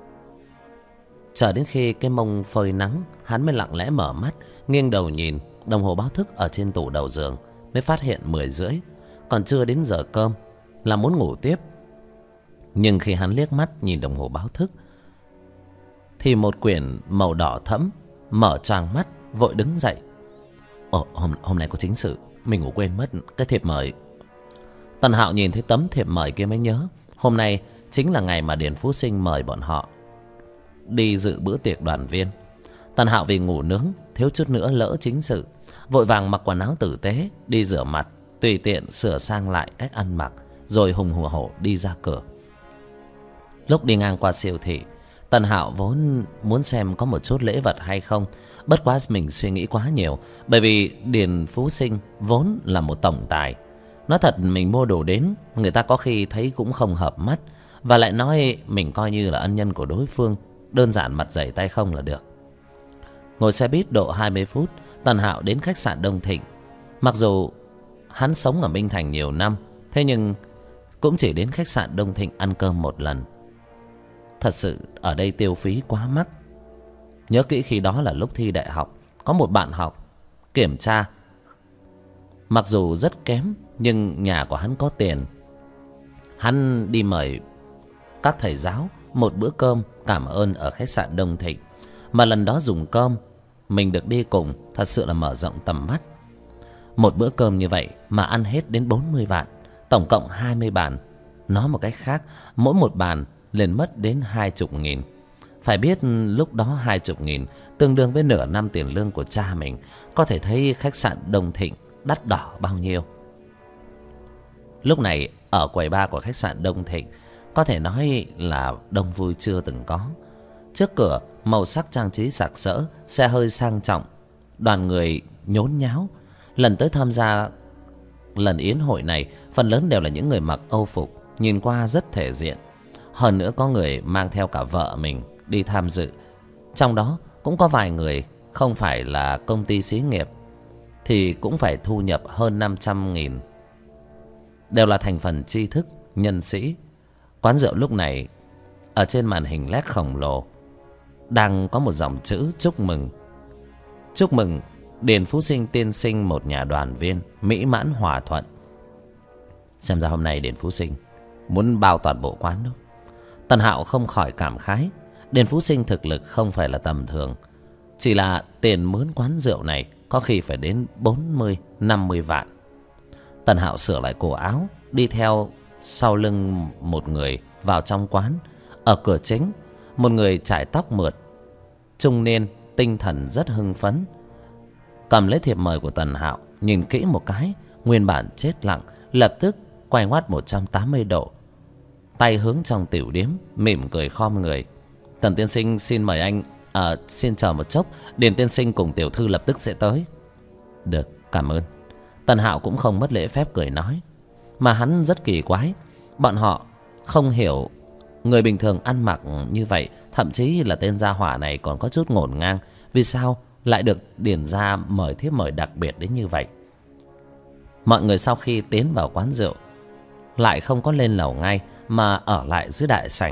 chờ đến khi cái mông phơi nắng, hắn mới lặng lẽ mở mắt, nghiêng đầu nhìn đồng hồ báo thức ở trên tủ đầu giường, mới phát hiện 10:30, còn chưa đến giờ cơm, là muốn ngủ tiếp. Nhưng khi hắn liếc mắt nhìn đồng hồ báo thức, thì một quyển màu đỏ thẫm mở choàng mắt, vội đứng dậy. Ồ, hôm nay có chính sự, mình ngủ quên mất cái thiệp mời. Tần Hạo nhìn thấy tấm thiệp mời kia mới nhớ, hôm nay chính là ngày mà Điền Phú Sinh mời bọn họ đi dự bữa tiệc đoàn viên. Tần Hạo vì ngủ nướng thiếu chút nữa lỡ chính sự, vội vàng mặc quần áo tử tế, đi rửa mặt, tùy tiện sửa sang lại cách ăn mặc, rồi hùng hổ đi ra cửa. Lúc đi ngang qua siêu thị, Tần Hạo vốn muốn xem có một chút lễ vật hay không, bất quá mình suy nghĩ quá nhiều, bởi vì Điền Phú Sinh vốn là một tổng tài. Nói thật, mình mua đồ đến, người ta có khi thấy cũng không hợp mắt, và lại nói mình coi như là ân nhân của đối phương, đơn giản mặt dày tay không là được. Ngồi xe buýt độ 20 phút, Tần Hạo đến khách sạn Đông Thịnh. Mặc dù hắn sống ở Minh Thành nhiều năm, thế nhưng cũng chỉ đến khách sạn Đông Thịnh ăn cơm một lần. Thật sự ở đây tiêu phí quá mắc. Nhớ kỹ khi đó là lúc thi đại học, có một bạn học kiểm tra, mặc dù rất kém nhưng nhà của hắn có tiền. Hắn đi mời các thầy giáo một bữa cơm cảm ơn ở khách sạn Đông Thịnh, mà lần đó dùng cơm mình được đi cùng thật sự là mở rộng tầm mắt. Một bữa cơm như vậy mà ăn hết đến 40 vạn, tổng cộng 20 bàn. Nói một cách khác, mỗi một bàn liền mất đến 20.000. Phải biết lúc đó 20.000 tương đương với nửa năm tiền lương của cha mình. Có thể thấy khách sạn Đông Thịnh đắt đỏ bao nhiêu. Lúc này ở quầy bar của khách sạn Đông Thịnh có thể nói là đông vui chưa từng có. Trước cửa màu sắc trang trí sặc sỡ, xe hơi sang trọng, đoàn người nhốn nháo. Lần tới tham gia lần yến hội này, phần lớn đều là những người mặc âu phục, nhìn qua rất thể diện. Hơn nữa có người mang theo cả vợ mình đi tham dự. Trong đó cũng có vài người không phải là công ty xí nghiệp, thì cũng phải thu nhập hơn 500.000. Đều là thành phần tri thức, nhân sĩ. Quán rượu lúc này ở trên màn hình LED khổng lồ đang có một dòng chữ chúc mừng. Chúc mừng Điền Phú Sinh tiên sinh một nhà đoàn viên mỹ mãn hòa thuận. Xem ra hôm nay Điền Phú Sinh muốn bao toàn bộ quán đâu. Tần Hạo không khỏi cảm khái, Điền Phú Sinh thực lực không phải là tầm thường. Chỉ là tiền mướn quán rượu này có khi phải đến 40-50 vạn. Tần Hạo sửa lại cổ áo, đi theo sau lưng một người vào trong quán. Ở cửa chính, một người chải tóc mượt, trung niên, tinh thần rất hưng phấn, cầm lấy thiệp mời của Tần Hạo, nhìn kỹ một cái, nguyên bản chết lặng, lập tức quay ngoắt 180 độ, tay hướng trong tiểu điếm, mỉm cười khom người. Tần tiên sinh xin mời anh. Xin chờ một chốc, Điền tiên sinh cùng tiểu thư lập tức sẽ tới. Được, cảm ơn. Tần Hạo cũng không mất lễ phép cười nói. Mà hắn rất kỳ quái, bọn họ không hiểu người bình thường ăn mặc như vậy, thậm chí là tên gia hỏa này còn có chút ngổn ngang, vì sao lại được Điền gia mời thiếp mời đặc biệt đến như vậy. Mọi người sau khi tiến vào quán rượu lại không có lên lầu ngay, mà ở lại dưới đại sảnh.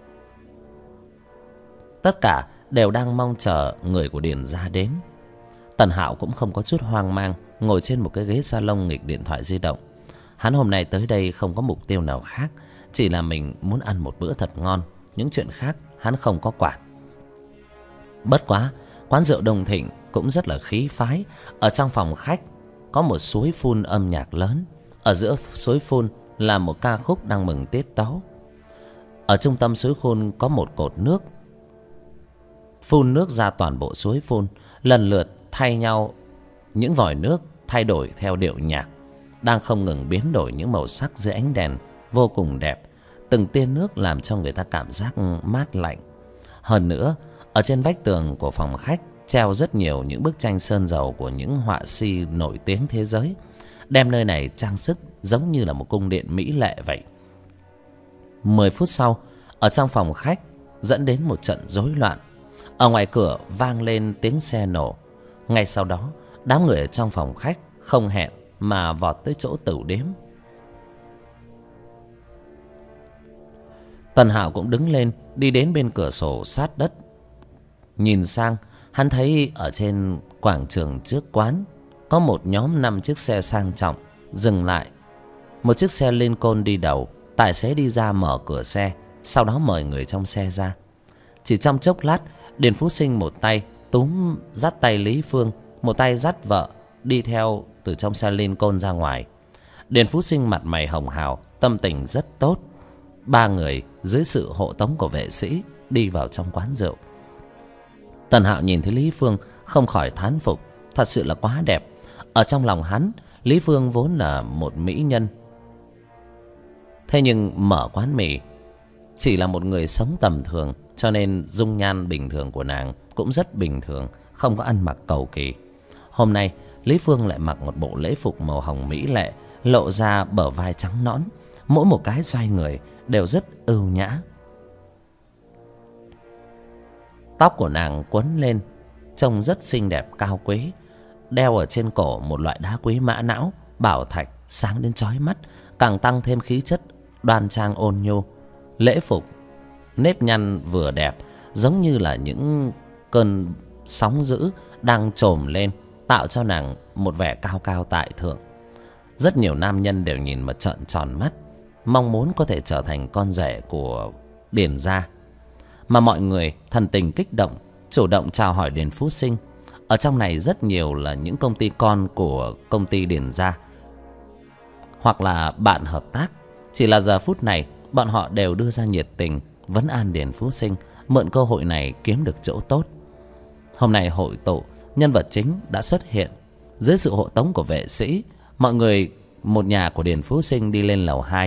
Tất cả đều đang mong chờ người của Điền gia đến. Tần Hạo cũng không có chút hoang mang, ngồi trên một cái ghế salon nghịch điện thoại di động. Hắn hôm nay tới đây không có mục tiêu nào khác, chỉ là mình muốn ăn một bữa thật ngon. Những chuyện khác hắn không có quản. Bất quá quán rượu Đông Thịnh cũng rất là khí phái. Ở trong phòng khách có một suối phun âm nhạc lớn. Ở giữa suối phun là một ca khúc đang mừng tiết tấu. Ở trung tâm suối phun có một cột nước phun nước ra toàn bộ suối phun, lần lượt thay nhau những vòi nước thay đổi theo điệu nhạc, đang không ngừng biến đổi những màu sắc dưới ánh đèn, vô cùng đẹp. Từng tia nước làm cho người ta cảm giác mát lạnh. Hơn nữa, ở trên vách tường của phòng khách treo rất nhiều những bức tranh sơn dầu của những họa sĩ nổi tiếng thế giới, đem nơi này trang sức giống như là một cung điện mỹ lệ vậy. 10 phút sau, ở trong phòng khách dẫn đến một trận rối loạn. Ở ngoài cửa vang lên tiếng xe nổ. Ngay sau đó, đám người ở trong phòng khách không hẹn mà vọt tới chỗ tửu điếm. Tần Hạo cũng đứng lên, đi đến bên cửa sổ sát đất. Nhìn sang, hắn thấy ở trên quảng trường trước quán có một nhóm 5 chiếc xe sang trọng dừng lại. Một chiếc xe Lincoln đi đầu, tài xế đi ra mở cửa xe, sau đó mời người trong xe ra. Chỉ trong chốc lát, Điền Phú Sinh một tay túm dắt tay Lý Phương, một tay dắt vợ đi theo từ trong xe Lincoln ra ngoài. Điền Phú Sinh mặt mày hồng hào, tâm tình rất tốt. 3 người dưới sự hộ tống của vệ sĩ đi vào trong quán rượu. Tần Hạo nhìn thấy Lý Phương không khỏi thán phục, thật sự là quá đẹp. Ở trong lòng hắn, Lý Phương vốn là một mỹ nhân, thế nhưng mở quán mì chỉ là một người sống tầm thường, cho nên dung nhan bình thường của nàng cũng rất bình thường, không có ăn mặc cầu kỳ. Hôm nay Lý Phương lại mặc một bộ lễ phục màu hồng mỹ lệ, lộ ra bờ vai trắng nõn, mỗi một cái xoay người đều rất ưu nhã. Tóc của nàng quấn lên trông rất xinh đẹp cao quý, đeo ở trên cổ một loại đá quý mã não bảo thạch sáng đến chói mắt, càng tăng thêm khí chất đoan trang ôn nhu. Lễ phục nếp nhăn vừa đẹp, giống như là những cơn sóng dữ đang trồm lên, tạo cho nàng một vẻ cao cao tại thượng. Rất nhiều nam nhân đều nhìn mà trợn tròn mắt, mong muốn có thể trở thành con rể của Điền gia. Mà mọi người thần tình kích động, chủ động chào hỏi Điền Phú Sinh. Ở trong này rất nhiều là những công ty con của công ty Điền gia, hoặc là bạn hợp tác. Chỉ là giờ phút này bọn họ đều đưa ra nhiệt tình vấn an Điền Phú Sinh, mượn cơ hội này kiếm được chỗ tốt. Hôm nay hội tụ, nhân vật chính đã xuất hiện. Dưới sự hộ tống của vệ sĩ, mọi người một nhà của Điền Phú Sinh đi lên lầu 2.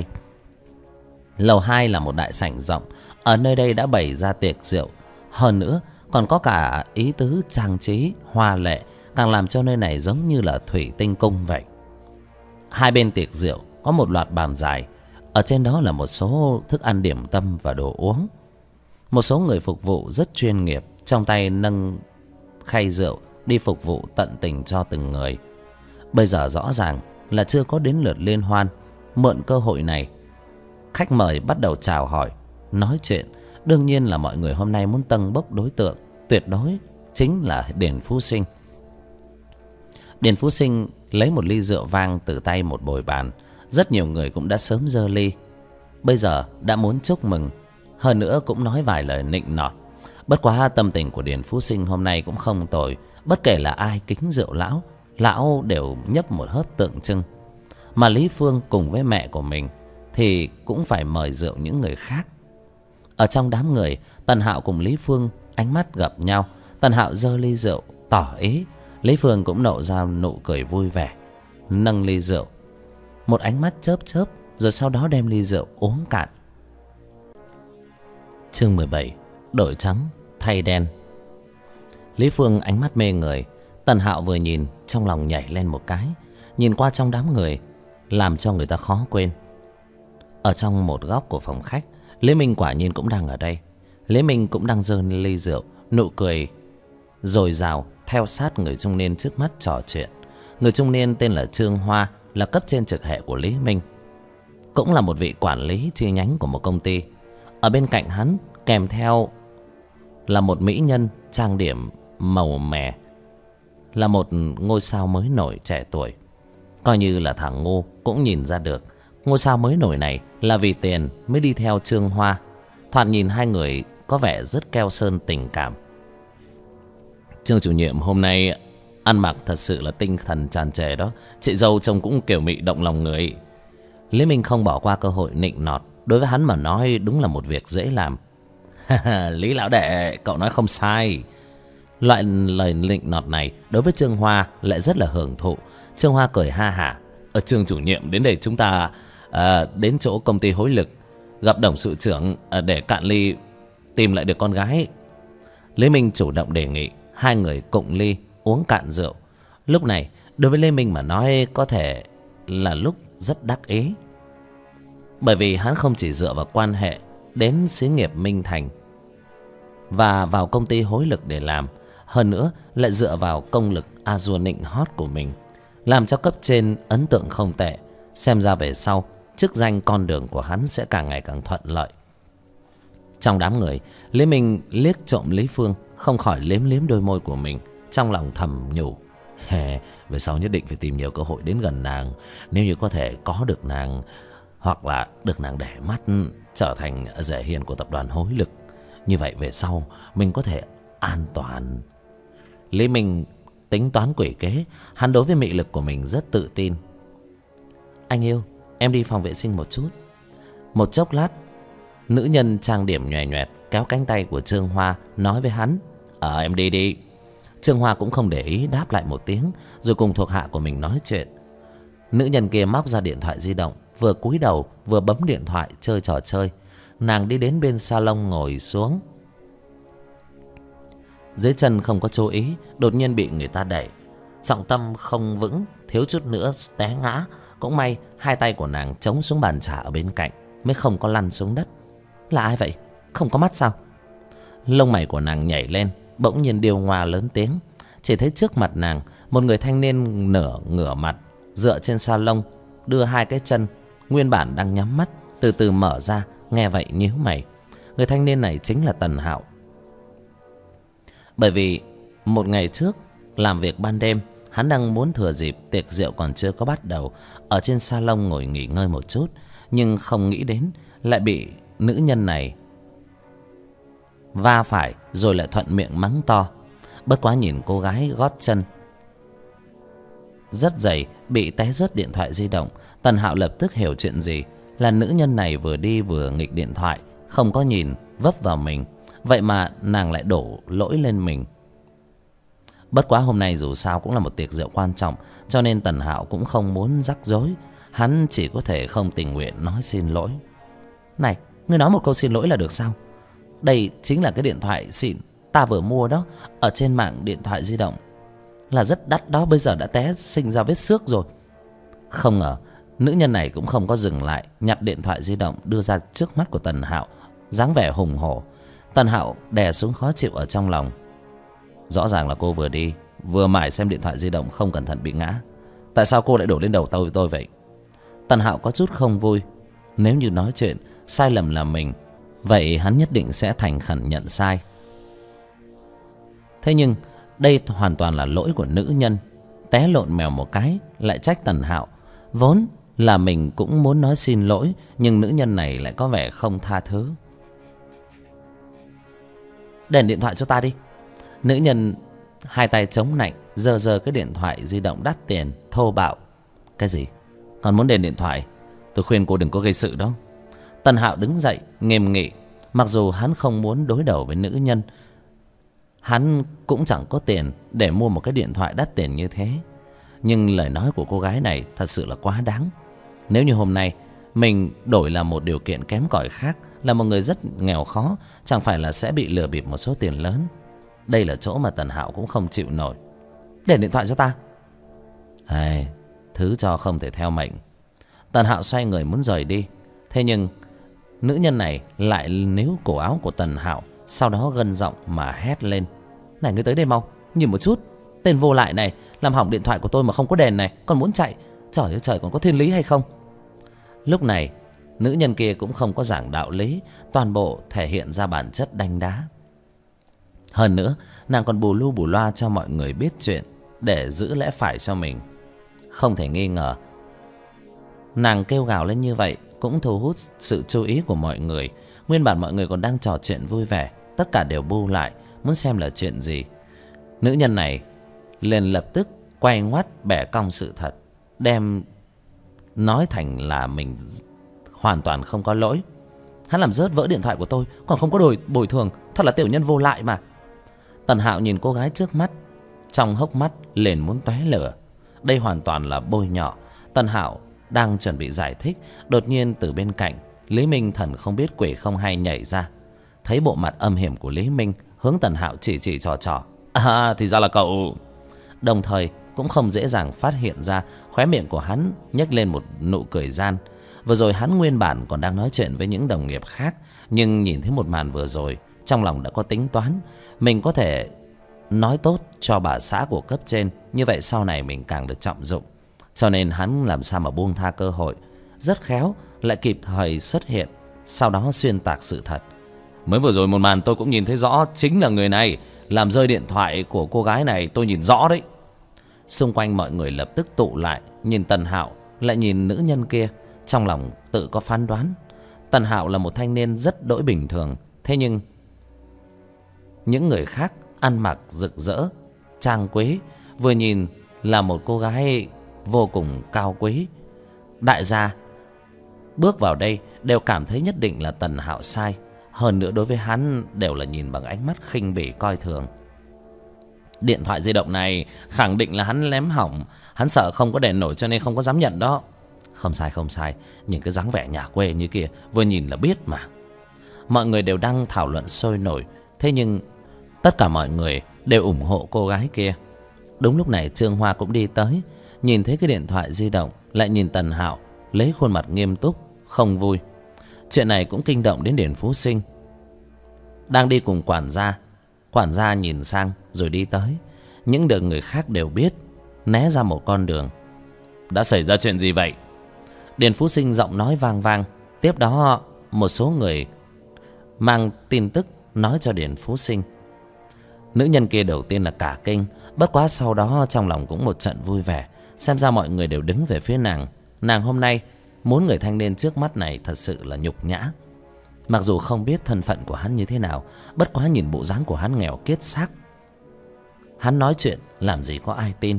Lầu 2 là một đại sảnh rộng, ở nơi đây đã bày ra tiệc rượu. Hơn nữa còn có cả ý tứ trang trí hoa lệ, càng làm cho nơi này giống như là thủy tinh cung vậy. Hai bên tiệc rượu có một loạt bàn dài, ở trên đó là một số thức ăn điểm tâm và đồ uống. Một số người phục vụ rất chuyên nghiệp, trong tay nâng khay rượu đi phục vụ tận tình cho từng người. Bây giờ rõ ràng là chưa có đến lượt liên hoan. Mượn cơ hội này, khách mời bắt đầu chào hỏi, nói chuyện. Đương nhiên là mọi người hôm nay muốn tâng bốc đối tượng tuyệt đối chính là Điền Phú Sinh. Điền Phú Sinh lấy một ly rượu vang từ tay một bồi bàn. Rất nhiều người cũng đã sớm giơ ly, bây giờ đã muốn chúc mừng, hơn nữa cũng nói vài lời nịnh nọt. Bất quá tâm tình của Điền Phú Sinh hôm nay cũng không tồi. Bất kể là ai kính rượu lão, lão đều nhấp một hớp tượng trưng. Mà Lý Phương cùng với mẹ của mình thì cũng phải mời rượu những người khác. Ở trong đám người, Tần Hạo cùng Lý Phương ánh mắt gặp nhau. Tần Hạo giơ ly rượu tỏ ý, Lý Phương cũng nộ ra nụ cười vui vẻ, nâng ly rượu, một ánh mắt chớp chớp, rồi sau đó đem ly rượu uống cạn. Chương 17. Đổi trắng thay đen. Lý Phương ánh mắt mê người. Tần Hạo vừa nhìn trong lòng nhảy lên một cái. Nhìn qua trong đám người làm cho người ta khó quên. Ở trong một góc của phòng khách, Lý Minh quả nhiên cũng đang ở đây. Lý Minh cũng đang giơ ly rượu, nụ cười dồi dào theo sát người trung niên trước mắt trò chuyện. Người trung niên tên là Trương Hoa, là cấp trên trực hệ của Lý Minh, cũng là một vị quản lý chi nhánh của một công ty. Ở bên cạnh hắn kèm theo là một mỹ nhân trang điểm màu mè, là một ngôi sao mới nổi trẻ tuổi. Coi như là thằng ngu cũng nhìn ra được ngôi sao mới nổi này là vì tiền mới đi theo Trương Hoa. Thoạt nhìn hai người có vẻ rất keo sơn tình cảm. Trương chủ nhiệm hôm nay ăn mặc thật sự là tinh thần tràn trề đó. Chị dâu trông cũng kiểu mị động lòng người. Lý Minh không bỏ qua cơ hội nịnh nọt. Đối với hắn mà nói đúng là một việc dễ làm. Lý lão đệ, cậu nói không sai. Loại lời nịnh nọt này đối với Trương Hoa lại rất là hưởng thụ. Trương Hoa cười ha hả. Trương chủ nhiệm, đến đây chúng ta đến chỗ công ty hối lực, gặp đồng sự trưởng để cạn ly tìm lại được con gái. Lý Minh chủ động đề nghị hai người cụng ly uống cạn rượu. Lúc này đối với Lý Minh mà nói có thể là lúc rất đắc ý. Bởi vì hắn không chỉ dựa vào quan hệ đến xí nghiệp Minh Thành và vào công ty hối lực để làm, hơn nữa lại dựa vào công lực a dua nịnh hót của mình, làm cho cấp trên ấn tượng không tệ. Xem ra về sau chức danh con đường của hắn sẽ càng ngày càng thuận lợi. Trong đám người, Lý Minh liếc trộm Lý Phương, không khỏi liếm liếm đôi môi của mình, trong lòng thầm nhủ: về sau nhất định phải tìm nhiều cơ hội đến gần nàng. Nếu như có thể có được nàng, hoặc là được nàng để mắt, trở thành rể hiền của tập đoàn hối lực, như vậy về sau mình có thể an toàn. Lý Minh tính toán quỷ kế. Hắn đối với mị lực của mình rất tự tin. Anh yêu, em đi phòng vệ sinh một chút. Một chốc lát, nữ nhân trang điểm nhòe nhoẹt kéo cánh tay của Trương Hoa, nói với hắn: em đi đi. Trương Hoa cũng không để ý, đáp lại một tiếng rồi cùng thuộc hạ của mình nói chuyện. Nữ nhân kia móc ra điện thoại di động, vừa cúi đầu vừa bấm điện thoại chơi trò chơi. Nàng đi đến bên salon ngồi xuống, dưới chân không có chú ý, đột nhiên bị người ta đẩy. Trọng tâm không vững, thiếu chút nữa té ngã. Cũng may hai tay của nàng chống xuống bàn trà ở bên cạnh, mới không có lăn xuống đất. Là ai vậy? Không có mắt sao? Lông mày của nàng nhảy lên, bỗng nhiên điêu ngoa lớn tiếng. Chỉ thấy trước mặt nàng, một người thanh niên ngửa mặt dựa trên salon, đưa hai cái chân nguyên bản đang nhắm mắt từ từ mở ra. Nghe vậy nhíu mày. Người thanh niên này chính là Tần Hạo. Bởi vì một ngày trước làm việc ban đêm, hắn đang muốn thừa dịp tiệc rượu còn chưa có bắt đầu, ở trên salon ngồi nghỉ ngơi một chút. Nhưng không nghĩ đến lại bị nữ nhân này va phải, rồi lại thuận miệng mắng to. Bất quá nhìn cô gái gót chân rất dày bị té rớt điện thoại di động, Tần Hạo lập tức hiểu chuyện gì. Là nữ nhân này vừa đi vừa nghịch điện thoại, không có nhìn, vấp vào mình. Vậy mà nàng lại đổ lỗi lên mình. Bất quá hôm nay dù sao cũng là một tiệc rượu quan trọng, cho nên Tần Hạo cũng không muốn rắc rối. Hắn chỉ có thể không tình nguyện nói xin lỗi. Này, ngươi nói một câu xin lỗi là được sao? Đây chính là cái điện thoại xịn ta vừa mua đó. Ở trên mạng điện thoại di động là rất đắt đó, bây giờ đã té sinh ra vết xước rồi. Không ngờ nữ nhân này cũng không có dừng lại, nhặt điện thoại di động đưa ra trước mắt của Tần Hạo, dáng vẻ hùng hổ. Tần Hạo đè xuống khó chịu ở trong lòng. Rõ ràng là cô vừa đi vừa mải xem điện thoại di động, không cẩn thận bị ngã. Tại sao cô lại đổ lên đầu tôi vậy? Tần Hạo có chút không vui. Nếu như nói chuyện sai lầm là mình, vậy hắn nhất định sẽ thành khẩn nhận sai. Thế nhưng đây hoàn toàn là lỗi của nữ nhân. Té lộn mèo một cái lại trách Tần Hạo. Vốn là mình cũng muốn nói xin lỗi, nhưng nữ nhân này lại có vẻ không tha thứ. Đền điện thoại cho ta đi. Nữ nhân hai tay chống nạnh, giơ cái điện thoại di động đắt tiền thô bạo. Cái gì? Còn muốn đền điện thoại? Tôi khuyên cô đừng có gây sự đó. Tần Hạo đứng dậy nghiêm nghị. Mặc dù hắn không muốn đối đầu với nữ nhân, hắn cũng chẳng có tiền để mua một cái điện thoại đắt tiền như thế. Nhưng lời nói của cô gái này thật sự là quá đáng. Nếu như hôm nay mình đổi là một điều kiện kém cỏi khác, là một người rất nghèo khó, chẳng phải là sẽ bị lừa bịp một số tiền lớn. Đây là chỗ mà Tần Hạo cũng không chịu nổi. Để điện thoại cho ta. Hay, thứ cho không thể theo mệnh. Tần Hạo xoay người muốn rời đi. Thế nhưng nữ nhân này lại níu cổ áo của Tần Hạo, sau đó gân giọng mà hét lên. Này, ngươi tới đây mau, nhìn một chút. Tên vô lại này làm hỏng điện thoại của tôi mà không có đèn này, còn muốn chạy. Trời ơi trời, còn có thiên lý hay không? Lúc này nữ nhân kia cũng không có giảng đạo lý, toàn bộ thể hiện ra bản chất đanh đá. Hơn nữa nàng còn bù lu bù loa cho mọi người biết chuyện, để giữ lẽ phải cho mình. Không thể nghi ngờ, nàng kêu gào lên như vậy cũng thu hút sự chú ý của mọi người. Nguyên bản mọi người còn đang trò chuyện vui vẻ, tất cả đều bu lại muốn xem là chuyện gì. Nữ nhân này liền lập tức quay ngoắt bẻ cong sự thật, đem nói thành là mình hoàn toàn không có lỗi. Hắn làm rớt vỡ điện thoại của tôi, còn không có bồi thường, thật là tiểu nhân vô lại mà. Tần Hạo nhìn cô gái trước mắt, trong hốc mắt liền muốn tóe lửa. Đây hoàn toàn là bôi nhọ. Tần Hạo đang chuẩn bị giải thích, đột nhiên từ bên cạnh Lý Minh thần không biết quỷ không hay nhảy ra. Thấy bộ mặt âm hiểm của Lý Minh, hướng Tần Hạo chỉ trò trò. À, thì ra là cậu. Đồng thời cũng không dễ dàng phát hiện ra khóe miệng của hắn nhếch lên một nụ cười gian. Vừa rồi hắn nguyên bản còn đang nói chuyện với những đồng nghiệp khác, nhưng nhìn thấy một màn vừa rồi, trong lòng đã có tính toán. Mình có thể nói tốt cho bà xã của cấp trên, như vậy sau này mình càng được trọng dụng. Cho nên hắn làm sao mà buông tha cơ hội. Rất khéo lại kịp thời xuất hiện, sau đó xuyên tạc sự thật. Mới vừa rồi một màn tôi cũng nhìn thấy rõ, chính là người này làm rơi điện thoại của cô gái này, tôi nhìn rõ đấy. Xung quanh mọi người lập tức tụ lại, nhìn Tần Hạo lại nhìn nữ nhân kia, trong lòng tự có phán đoán. Tần Hạo là một thanh niên rất đỗi bình thường, thế nhưng những người khác ăn mặc rực rỡ, trang quý, vừa nhìn là một cô gái vô cùng cao quý. Đại gia bước vào đây đều cảm thấy nhất định là Tần Hạo sai. Hơn nữa đối với hắn đều là nhìn bằng ánh mắt khinh bỉ coi thường. Điện thoại di động này khẳng định là hắn lém hỏng, hắn sợ không có đèn nổi cho nên không có dám nhận đó. Không sai không sai, nhìn cái dáng vẻ nhà quê như kia vừa nhìn là biết mà. Mọi người đều đang thảo luận sôi nổi, thế nhưng tất cả mọi người đều ủng hộ cô gái kia. Đúng lúc này Trương Hoa cũng đi tới, nhìn thấy cái điện thoại di động, lại nhìn Tần Hạo, lấy khuôn mặt nghiêm túc, không vui. Chuyện này cũng kinh động đến Điền Phú Sinh, đang đi cùng quản gia nhìn sang rồi đi tới. Những đường người khác đều biết, né ra một con đường. Đã xảy ra chuyện gì vậy? Điền Phú Sinh giọng nói vang vang. Tiếp đó một số người mang tin tức nói cho Điền Phú Sinh. Nữ nhân kia đầu tiên là cả kinh, bất quá sau đó trong lòng cũng một trận vui vẻ. Xem ra mọi người đều đứng về phía nàng. Nàng hôm nay muốn người thanh niên trước mắt này thật sự là nhục nhã. Mặc dù không biết thân phận của hắn như thế nào, bất quá nhìn bộ dáng của hắn nghèo kiết xác, hắn nói chuyện làm gì có ai tin.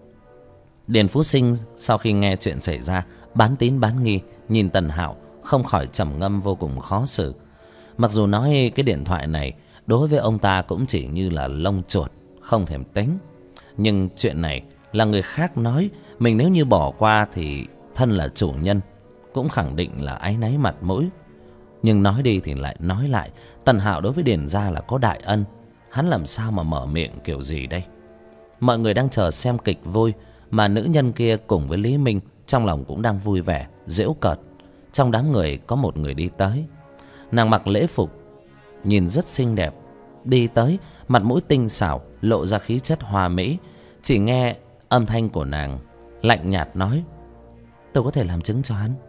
Điền Phú Sinh sau khi nghe chuyện xảy ra, bán tín bán nghi, nhìn Tần Hạo không khỏi trầm ngâm vô cùng khó xử. Mặc dù nói cái điện thoại này đối với ông ta cũng chỉ như là lông chuột, không thèm tính, nhưng chuyện này là người khác nói, mình nếu như bỏ qua thì thân là chủ nhân cũng khẳng định là áy náy mặt mũi. Nhưng nói đi thì lại nói lại, Tần Hạo đối với Điền gia là có đại ân, hắn làm sao mà mở miệng kiểu gì đây? Mọi người đang chờ xem kịch vui, mà nữ nhân kia cùng với Lý Minh trong lòng cũng đang vui vẻ, giễu cợt. Trong đám người có một người đi tới. Nàng mặc lễ phục, nhìn rất xinh đẹp, đi tới, mặt mũi tinh xảo, lộ ra khí chất hoa mỹ. Chỉ nghe âm thanh của nàng lạnh nhạt nói: tôi có thể làm chứng cho hắn.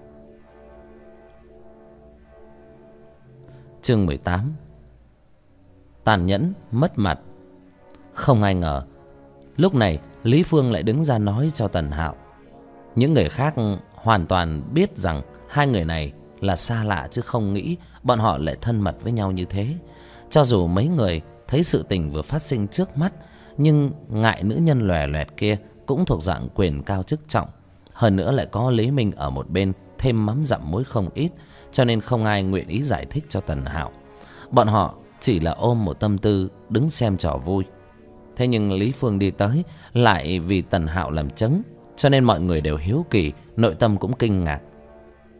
Chương 18. Tàn nhẫn mất mặt. Không ai ngờ lúc này Lý Phương lại đứng ra nói cho Tần Hạo. Những người khác hoàn toàn biết rằng hai người này là xa lạ, chứ không nghĩ bọn họ lại thân mật với nhau như thế. Cho dù mấy người thấy sự tình vừa phát sinh trước mắt, nhưng ngại nữ nhân lòe loẹt kia cũng thuộc dạng quyền cao chức trọng, hơn nữa lại có Lý Minh ở một bên thêm mắm dặm muối không ít, cho nên không ai nguyện ý giải thích cho Tần Hạo. Bọn họ chỉ là ôm một tâm tư đứng xem trò vui. Thế nhưng Lý Phương đi tới lại vì Tần Hạo làm chứng, cho nên mọi người đều hiếu kỳ, nội tâm cũng kinh ngạc.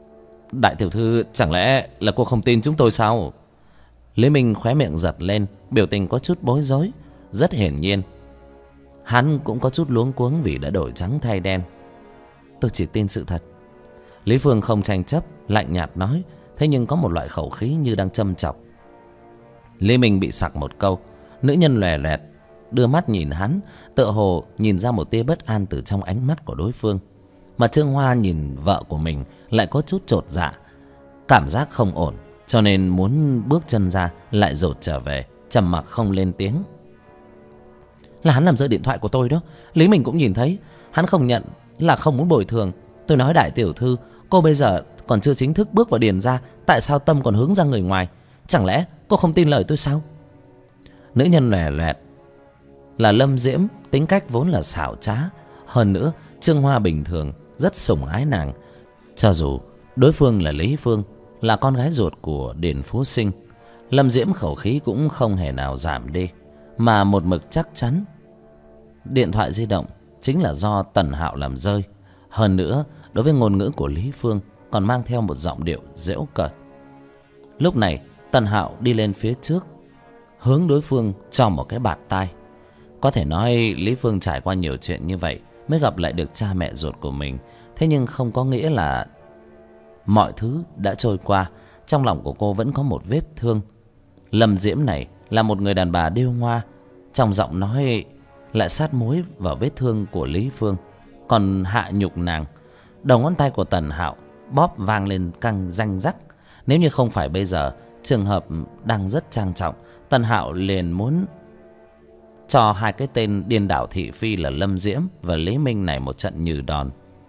Đại tiểu thư, chẳng lẽ là cô không tin chúng tôi sao? Lý Minh khóe miệng giật lên, biểu tình có chút bối rối. Rất hiển nhiên hắn cũng có chút luống cuống vì đã đổi trắng thay đen. Tôi chỉ tin sự thật. Lý Phương không tranh chấp, lạnh nhạt nói, thế nhưng có một loại khẩu khí như đang châm chọc. Lý Minh bị sặc một câu. Nữ nhân lòe loẹt đưa mắt nhìn hắn, tựa hồ nhìn ra một tia bất an từ trong ánh mắt của đối phương. Mà Trương Hoa nhìn vợ của mình lại có chút chột dạ, cảm giác không ổn, cho nên muốn bước chân ra lại dột trở về, trầm mặc không lên tiếng. Là hắn làm rơi điện thoại của tôi đó. Lý Minh cũng nhìn thấy. Hắn không nhận là không muốn bồi thường. Tôi nói đại tiểu thư, cô bây giờ còn chưa chính thức bước vào điền ra, tại sao tâm còn hướng ra người ngoài? Chẳng lẽ cô không tin lời tôi sao? Nữ nhân lòe loẹt là Lâm Diễm, tính cách vốn là xảo trá. Hơn nữa Trương Hoa bình thường rất sủng ái nàng. Cho dù đối phương là Lý Phương, là con gái ruột của Điền Phú Sinh, Lâm Diễm khẩu khí cũng không hề nào giảm đi, mà một mực chắc chắn điện thoại di động chính là do Tần Hạo làm rơi. Hơn nữa đối với ngôn ngữ của Lý Phương còn mang theo một giọng điệu giễu cợt. Lúc này Tần Hạo đi lên phía trước, hướng đối phương cho một cái bạt tai. Có thể nói Lý Phương trải qua nhiều chuyện như vậy mới gặp lại được cha mẹ ruột của mình. Thế nhưng không có nghĩa là mọi thứ đã trôi qua. Trong lòng của cô vẫn có một vết thương. Lâm Diễm này là một người đàn bà điêu ngoa, trong giọng nói lại sát muối vào vết thương của Lý Phương, còn hạ nhục nàng. Đầu ngón tay của Tần Hạo bóp vang lên căng răng rắc. Nếu như không phải bây giờ trường hợp đang rất trang trọng, Tần Hạo liền muốn cho hai cái tên điên đảo thị phi là Lâm Diễm và Lý Minh này một trận nhừ đòn.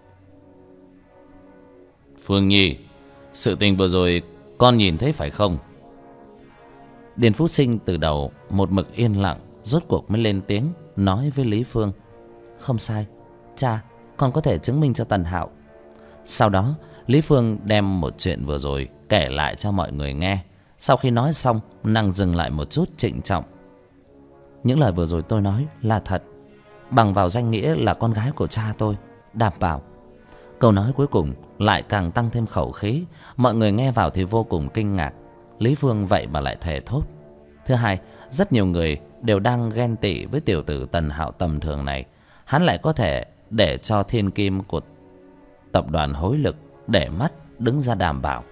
Phương Nhi, sự tình vừa rồi con nhìn thấy phải không? Điền Phú Sinh từ đầu một mực yên lặng, rốt cuộc mới lên tiếng nói với Lý Phương. Không sai, cha, con có thể chứng minh cho Tần Hạo. Sau đó Lý Phương đem một chuyện vừa rồi kể lại cho mọi người nghe. Sau khi nói xong, nàng dừng lại một chút trịnh trọng. Những lời vừa rồi tôi nói là thật, bằng vào danh nghĩa là con gái của cha tôi, đảm bảo. Câu nói cuối cùng lại càng tăng thêm khẩu khí. Mọi người nghe vào thì vô cùng kinh ngạc. Lý Phương vậy mà lại thề thốt. Thứ hai, rất nhiều người đều đang ghen tị với tiểu tử Tần Hạo tầm thường này. Hắn lại có thể để cho thiên kim của tập đoàn Hối Lực để mắt đứng ra đảm bảo.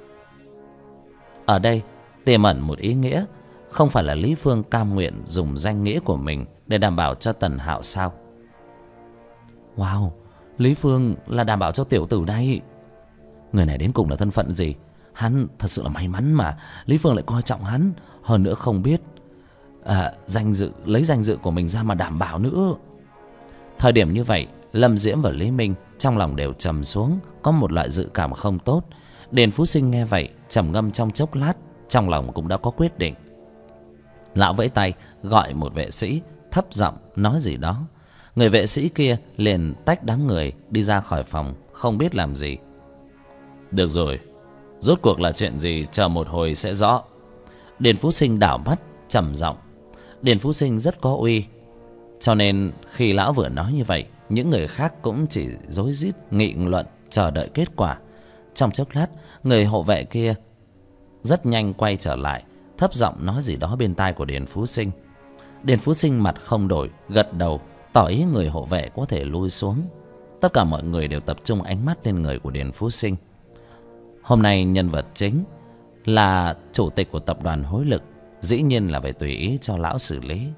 Ở đây tiềm ẩn một ý nghĩa, không phải là Lý Phương cam nguyện dùng danh nghĩa của mình để đảm bảo cho Tần Hạo sao? Wow, Lý Phương là đảm bảo cho tiểu tử đây. Người này đến cùng là thân phận gì? Hắn thật sự là may mắn mà Lý Phương lại coi trọng hắn. Hơn nữa không biết danh dự, lấy danh dự của mình ra mà đảm bảo nữa. Thời điểm như vậy, Lâm Diễm và Lý Minh trong lòng đều trầm xuống, có một loại dự cảm không tốt. Điền Phú Sinh nghe vậy trầm ngâm trong chốc lát, trong lòng cũng đã có quyết định. Lão vẫy tay gọi một vệ sĩ, thấp giọng nói gì đó. Người vệ sĩ kia liền tách đám người đi ra khỏi phòng, không biết làm gì. Được rồi, rốt cuộc là chuyện gì chờ một hồi sẽ rõ. Điền Phú Sinh đảo mắt trầm giọng. Điền Phú Sinh rất có uy, cho nên khi lão vừa nói như vậy, những người khác cũng chỉ rối rít nghị luận chờ đợi kết quả. Trong chốc lát, người hộ vệ kia rất nhanh quay trở lại, thấp giọng nói gì đó bên tai của Điền Phú Sinh. Điền Phú Sinh mặt không đổi, gật đầu, tỏ ý người hộ vệ có thể lui xuống. Tất cả mọi người đều tập trung ánh mắt lên người của Điền Phú Sinh. Hôm nay nhân vật chính là chủ tịch của tập đoàn Hối Lực, dĩ nhiên là phải tùy ý cho lão xử lý.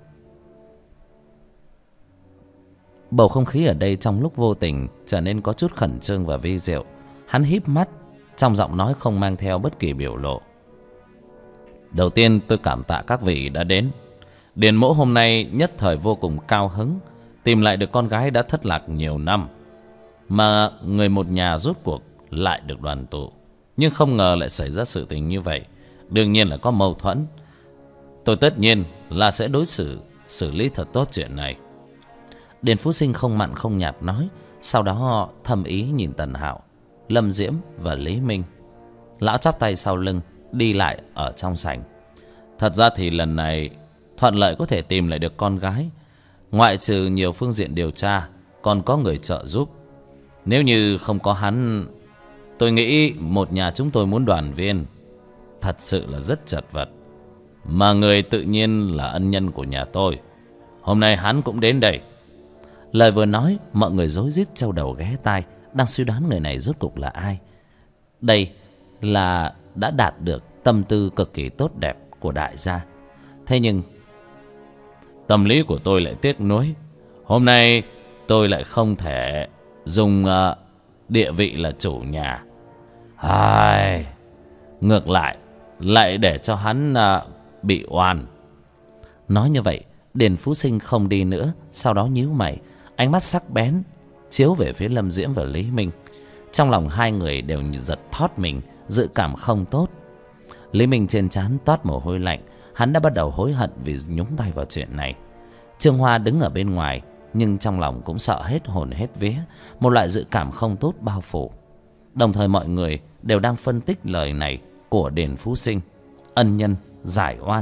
Bầu không khí ở đây trong lúc vô tình trở nên có chút khẩn trương và vi diệu. Hắn híp mắt, trong giọng nói không mang theo bất kỳ biểu lộ. Đầu tiên tôi cảm tạ các vị đã đến. Điền mỗ hôm nay nhất thời vô cùng cao hứng, tìm lại được con gái đã thất lạc nhiều năm, mà người một nhà rốt cuộc lại được đoàn tụ. Nhưng không ngờ lại xảy ra sự tình như vậy. Đương nhiên là có mâu thuẫn. Tôi tất nhiên là sẽ đối xử lý thật tốt chuyện này. Điền Phú Sinh không mặn không nhạt nói, sau đó thầm ý nhìn Tần Hạo, Lâm Diễm và Lý Minh. Lão chắp tay sau lưng đi lại ở trong sảnh. Thật ra thì lần này thuận lợi có thể tìm lại được con gái. Ngoại trừ nhiều phương diện điều tra, còn có người trợ giúp. Nếu như không có hắn, tôi nghĩ một nhà chúng tôi muốn đoàn viên thật sự là rất chật vật. Mà người tự nhiên là ân nhân của nhà tôi. Hôm nay hắn cũng đến đây. Lời vừa nói, mọi người rối rít châu đầu ghé tai, đang suy đoán người này rốt cục là ai. Đây là đã đạt được tâm tư cực kỳ tốt đẹp của đại gia. Thế nhưng tâm lý của tôi lại tiếc nuối. Hôm nay tôi lại không thể dùng địa vị là chủ nhà. Ngược lại để cho hắn bị oan. Nói như vậy, Điền Phú Sinh không đi nữa. Sau đó nhíu mày, ánh mắt sắc bén chiếu về phía Lâm Diễm và Lý Minh. Trong lòng hai người đều giật thót mình, dự cảm không tốt. Lý Minh trên trán toát mồ hôi lạnh. Hắn đã bắt đầu hối hận vì nhúng tay vào chuyện này. Trương Hoa đứng ở bên ngoài, nhưng trong lòng cũng sợ hết hồn hết vía. Một loại dự cảm không tốt bao phủ. Đồng thời mọi người đều đang phân tích lời này của Điền Phú Sinh, ân nhân giải oan.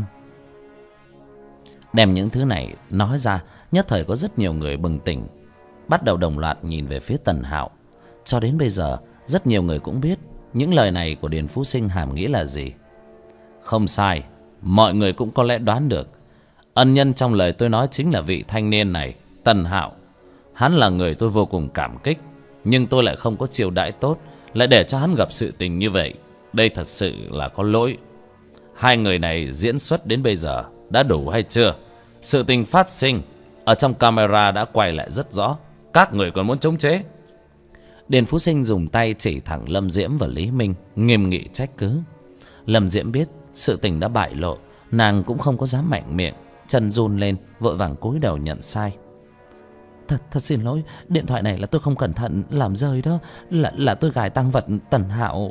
Đem những thứ này nói ra, nhất thời có rất nhiều người bừng tỉnh, bắt đầu đồng loạt nhìn về phía Tần Hạo. Cho đến bây giờ, rất nhiều người cũng biết những lời này của Điền Phú Sinh hàm nghĩa là gì. Không sai, mọi người cũng có lẽ đoán được. Ân nhân trong lời tôi nói chính là vị thanh niên này, Tần Hạo. Hắn là người tôi vô cùng cảm kích, nhưng tôi lại không có chiêu đãi tốt, lại để cho hắn gặp sự tình như vậy. Đây thật sự là có lỗi. Hai người này diễn xuất đến bây giờ đã đủ hay chưa? Sự tình phát sinh ở trong camera đã quay lại rất rõ. Các người còn muốn chống chế? Điền Phú Sinh dùng tay chỉ thẳng Lâm Diễm và Lý Minh, nghiêm nghị trách cứ. Lâm Diễm biết sự tình đã bại lộ, nàng cũng không có dám mạnh miệng, chân run lên, vội vàng cúi đầu nhận sai. Thật xin lỗi, điện thoại này là tôi không cẩn thận làm rơi đó, là tôi gài tang vật Tần Hạo.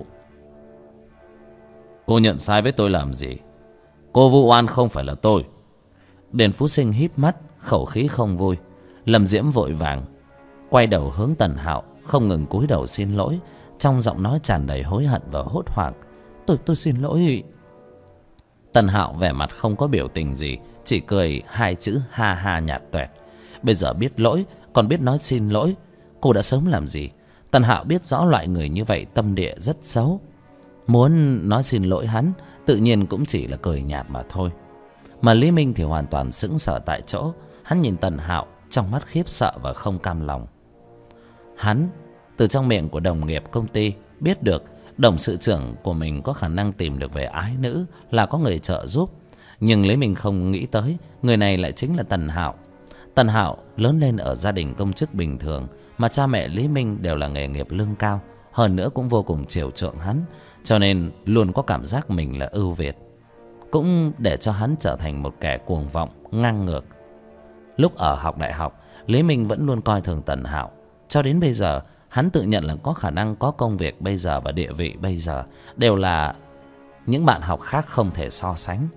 Cô nhận sai với tôi làm gì? Cô vu oan không phải là tôi. Điền Phú Sinh híp mắt, khẩu khí không vui. Lâm Diễm vội vàng quay đầu hướng Tần Hạo, không ngừng cúi đầu xin lỗi, trong giọng nói tràn đầy hối hận và hốt hoảng. Tôi xin lỗi. Tần Hạo vẻ mặt không có biểu tình gì, chỉ cười hai chữ ha ha nhạt toẹt. Bây giờ biết lỗi còn biết nói xin lỗi, cô đã sớm làm gì? Tần Hạo biết rõ loại người như vậy tâm địa rất xấu, muốn nói xin lỗi hắn tự nhiên cũng chỉ là cười nhạt mà thôi. Mà Lý Minh thì hoàn toàn sững sờ tại chỗ. Hắn nhìn Tần Hạo trong mắt khiếp sợ và không cam lòng. Hắn từ trong miệng của đồng nghiệp công ty biết được đồng sự trưởng của mình có khả năng tìm được về ái nữ, là có người trợ giúp. Nhưng Lý Minh không nghĩ tới người này lại chính là Tần Hạo. Tần Hạo lớn lên ở gia đình công chức bình thường, mà cha mẹ Lý Minh đều là nghề nghiệp lương cao, hơn nữa cũng vô cùng chiều chuộng hắn, cho nên luôn có cảm giác mình là ưu việt, cũng để cho hắn trở thành một kẻ cuồng vọng, ngang ngược. Lúc ở học đại học, Lý Minh vẫn luôn coi thường Tần Hạo. Cho đến bây giờ, hắn tự nhận là có khả năng, có công việc bây giờ và địa vị bây giờ đều là những bạn học khác không thể so sánh.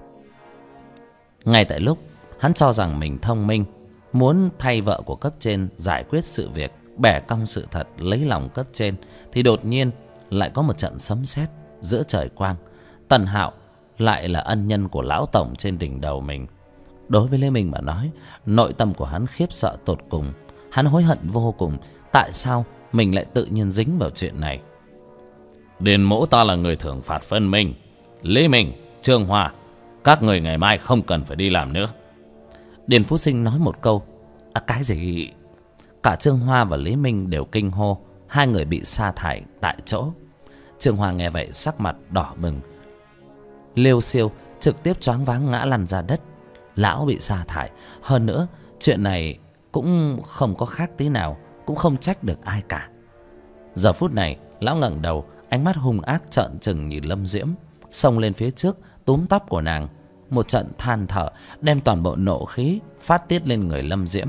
Ngay tại lúc hắn cho rằng mình thông minh, muốn thay vợ của cấp trên giải quyết sự việc, bẻ cong sự thật, lấy lòng cấp trên, thì đột nhiên lại có một trận sấm sét giữa trời quang. Tần Hạo lại là ân nhân của lão tổng trên đỉnh đầu mình. Đối với Lê Minh mà nói, nội tâm của hắn khiếp sợ tột cùng. Hắn hối hận vô cùng, tại sao mình lại tự nhiên dính vào chuyện này. Điền mỗ ta là người thưởng phạt phân minh. Lý Minh, Trương Hoa, các người ngày mai không cần phải đi làm nữa. Điền Phú Sinh nói một câu. Cái gì? Cả Trương Hoa và Lý Minh đều kinh hô. Hai người bị sa thải tại chỗ. Trương Hoa nghe vậy sắc mặt đỏ bừng, liêu xiêu trực tiếp choáng váng ngã lăn ra đất. Lão bị sa thải, hơn nữa chuyện này cũng không có khác tí nào, cũng không trách được ai cả. Giờ phút này lão ngẩng đầu, ánh mắt hung ác trợn trừng nhìn Lâm Diễm, xông lên phía trước túm tóc của nàng, một trận than thở đem toàn bộ nộ khí phát tiết lên người Lâm Diễm.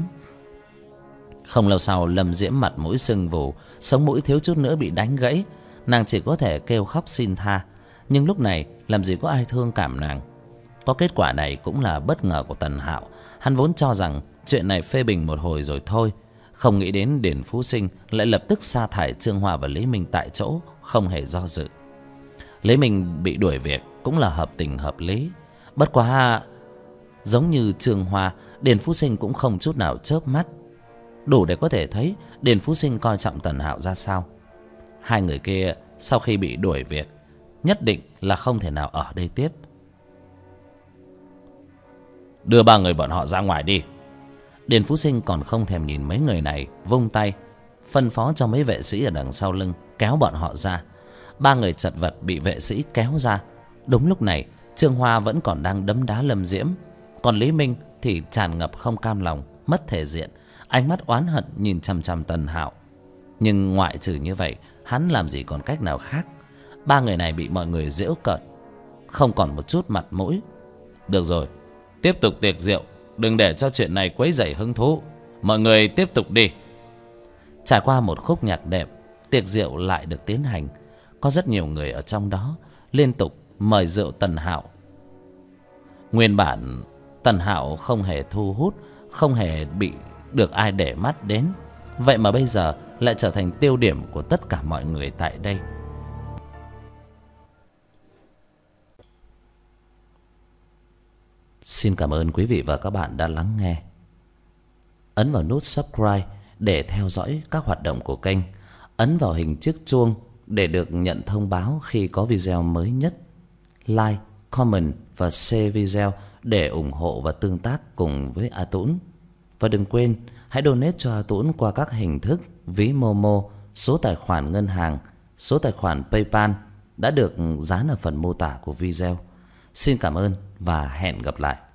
Không lâu sau, Lâm Diễm mặt mũi sưng vù, sống mũi thiếu chút nữa bị đánh gãy. Nàng chỉ có thể kêu khóc xin tha, nhưng lúc này làm gì có ai thương cảm nàng. Có kết quả này cũng là bất ngờ của Tần Hạo. Hắn vốn cho rằng chuyện này phê bình một hồi rồi thôi, không nghĩ đến Điền Phú Sinh lại lập tức sa thải Trương Hoa và Lý Minh tại chỗ, không hề do dự. Lý Minh bị đuổi việc cũng là hợp tình hợp lý. Bất quá giống như Trương Hoa, Điền Phú Sinh cũng không chút nào chớp mắt, đủ để có thể thấy Điền Phú Sinh coi trọng Tần Hạo ra sao. Hai người kia sau khi bị đuổi việc nhất định là không thể nào ở đây tiếp. Đưa ba người bọn họ ra ngoài đi. Điền Phú Sinh còn không thèm nhìn mấy người này, vung tay phân phó cho mấy vệ sĩ ở đằng sau lưng kéo bọn họ ra. Ba người chật vật bị vệ sĩ kéo ra. Đúng lúc này Trương Hoa vẫn còn đang đấm đá Lâm Diễm, còn Lý Minh thì tràn ngập không cam lòng, mất thể diện, ánh mắt oán hận nhìn chằm chằm Tần Hạo. Nhưng ngoại trừ như vậy, hắn làm gì còn cách nào khác. Ba người này bị mọi người giễu cợt, không còn một chút mặt mũi. Được rồi, tiếp tục tiệc rượu, đừng để cho chuyện này quấy rầy hứng thú. Mọi người tiếp tục đi. Trải qua một khúc nhạc đẹp, tiệc rượu lại được tiến hành. Có rất nhiều người ở trong đó liên tục mời rượu Tần Hạo. Nguyên bản Tần Hạo không hề thu hút, không hề bị được ai để mắt đến, vậy mà bây giờ lại trở thành tiêu điểm của tất cả mọi người tại đây. Xin cảm ơn quý vị và các bạn đã lắng nghe. Ấn vào nút subscribe để theo dõi các hoạt động của kênh. Ấn vào hình chiếc chuông để được nhận thông báo khi có video mới nhất. Like, comment và share video để ủng hộ và tương tác cùng với A Tũng. Và đừng quên hãy donate cho A Tũng qua các hình thức ví Momo, số tài khoản ngân hàng, số tài khoản PayPal đã được dán ở phần mô tả của video. Xin cảm ơn và hẹn gặp lại.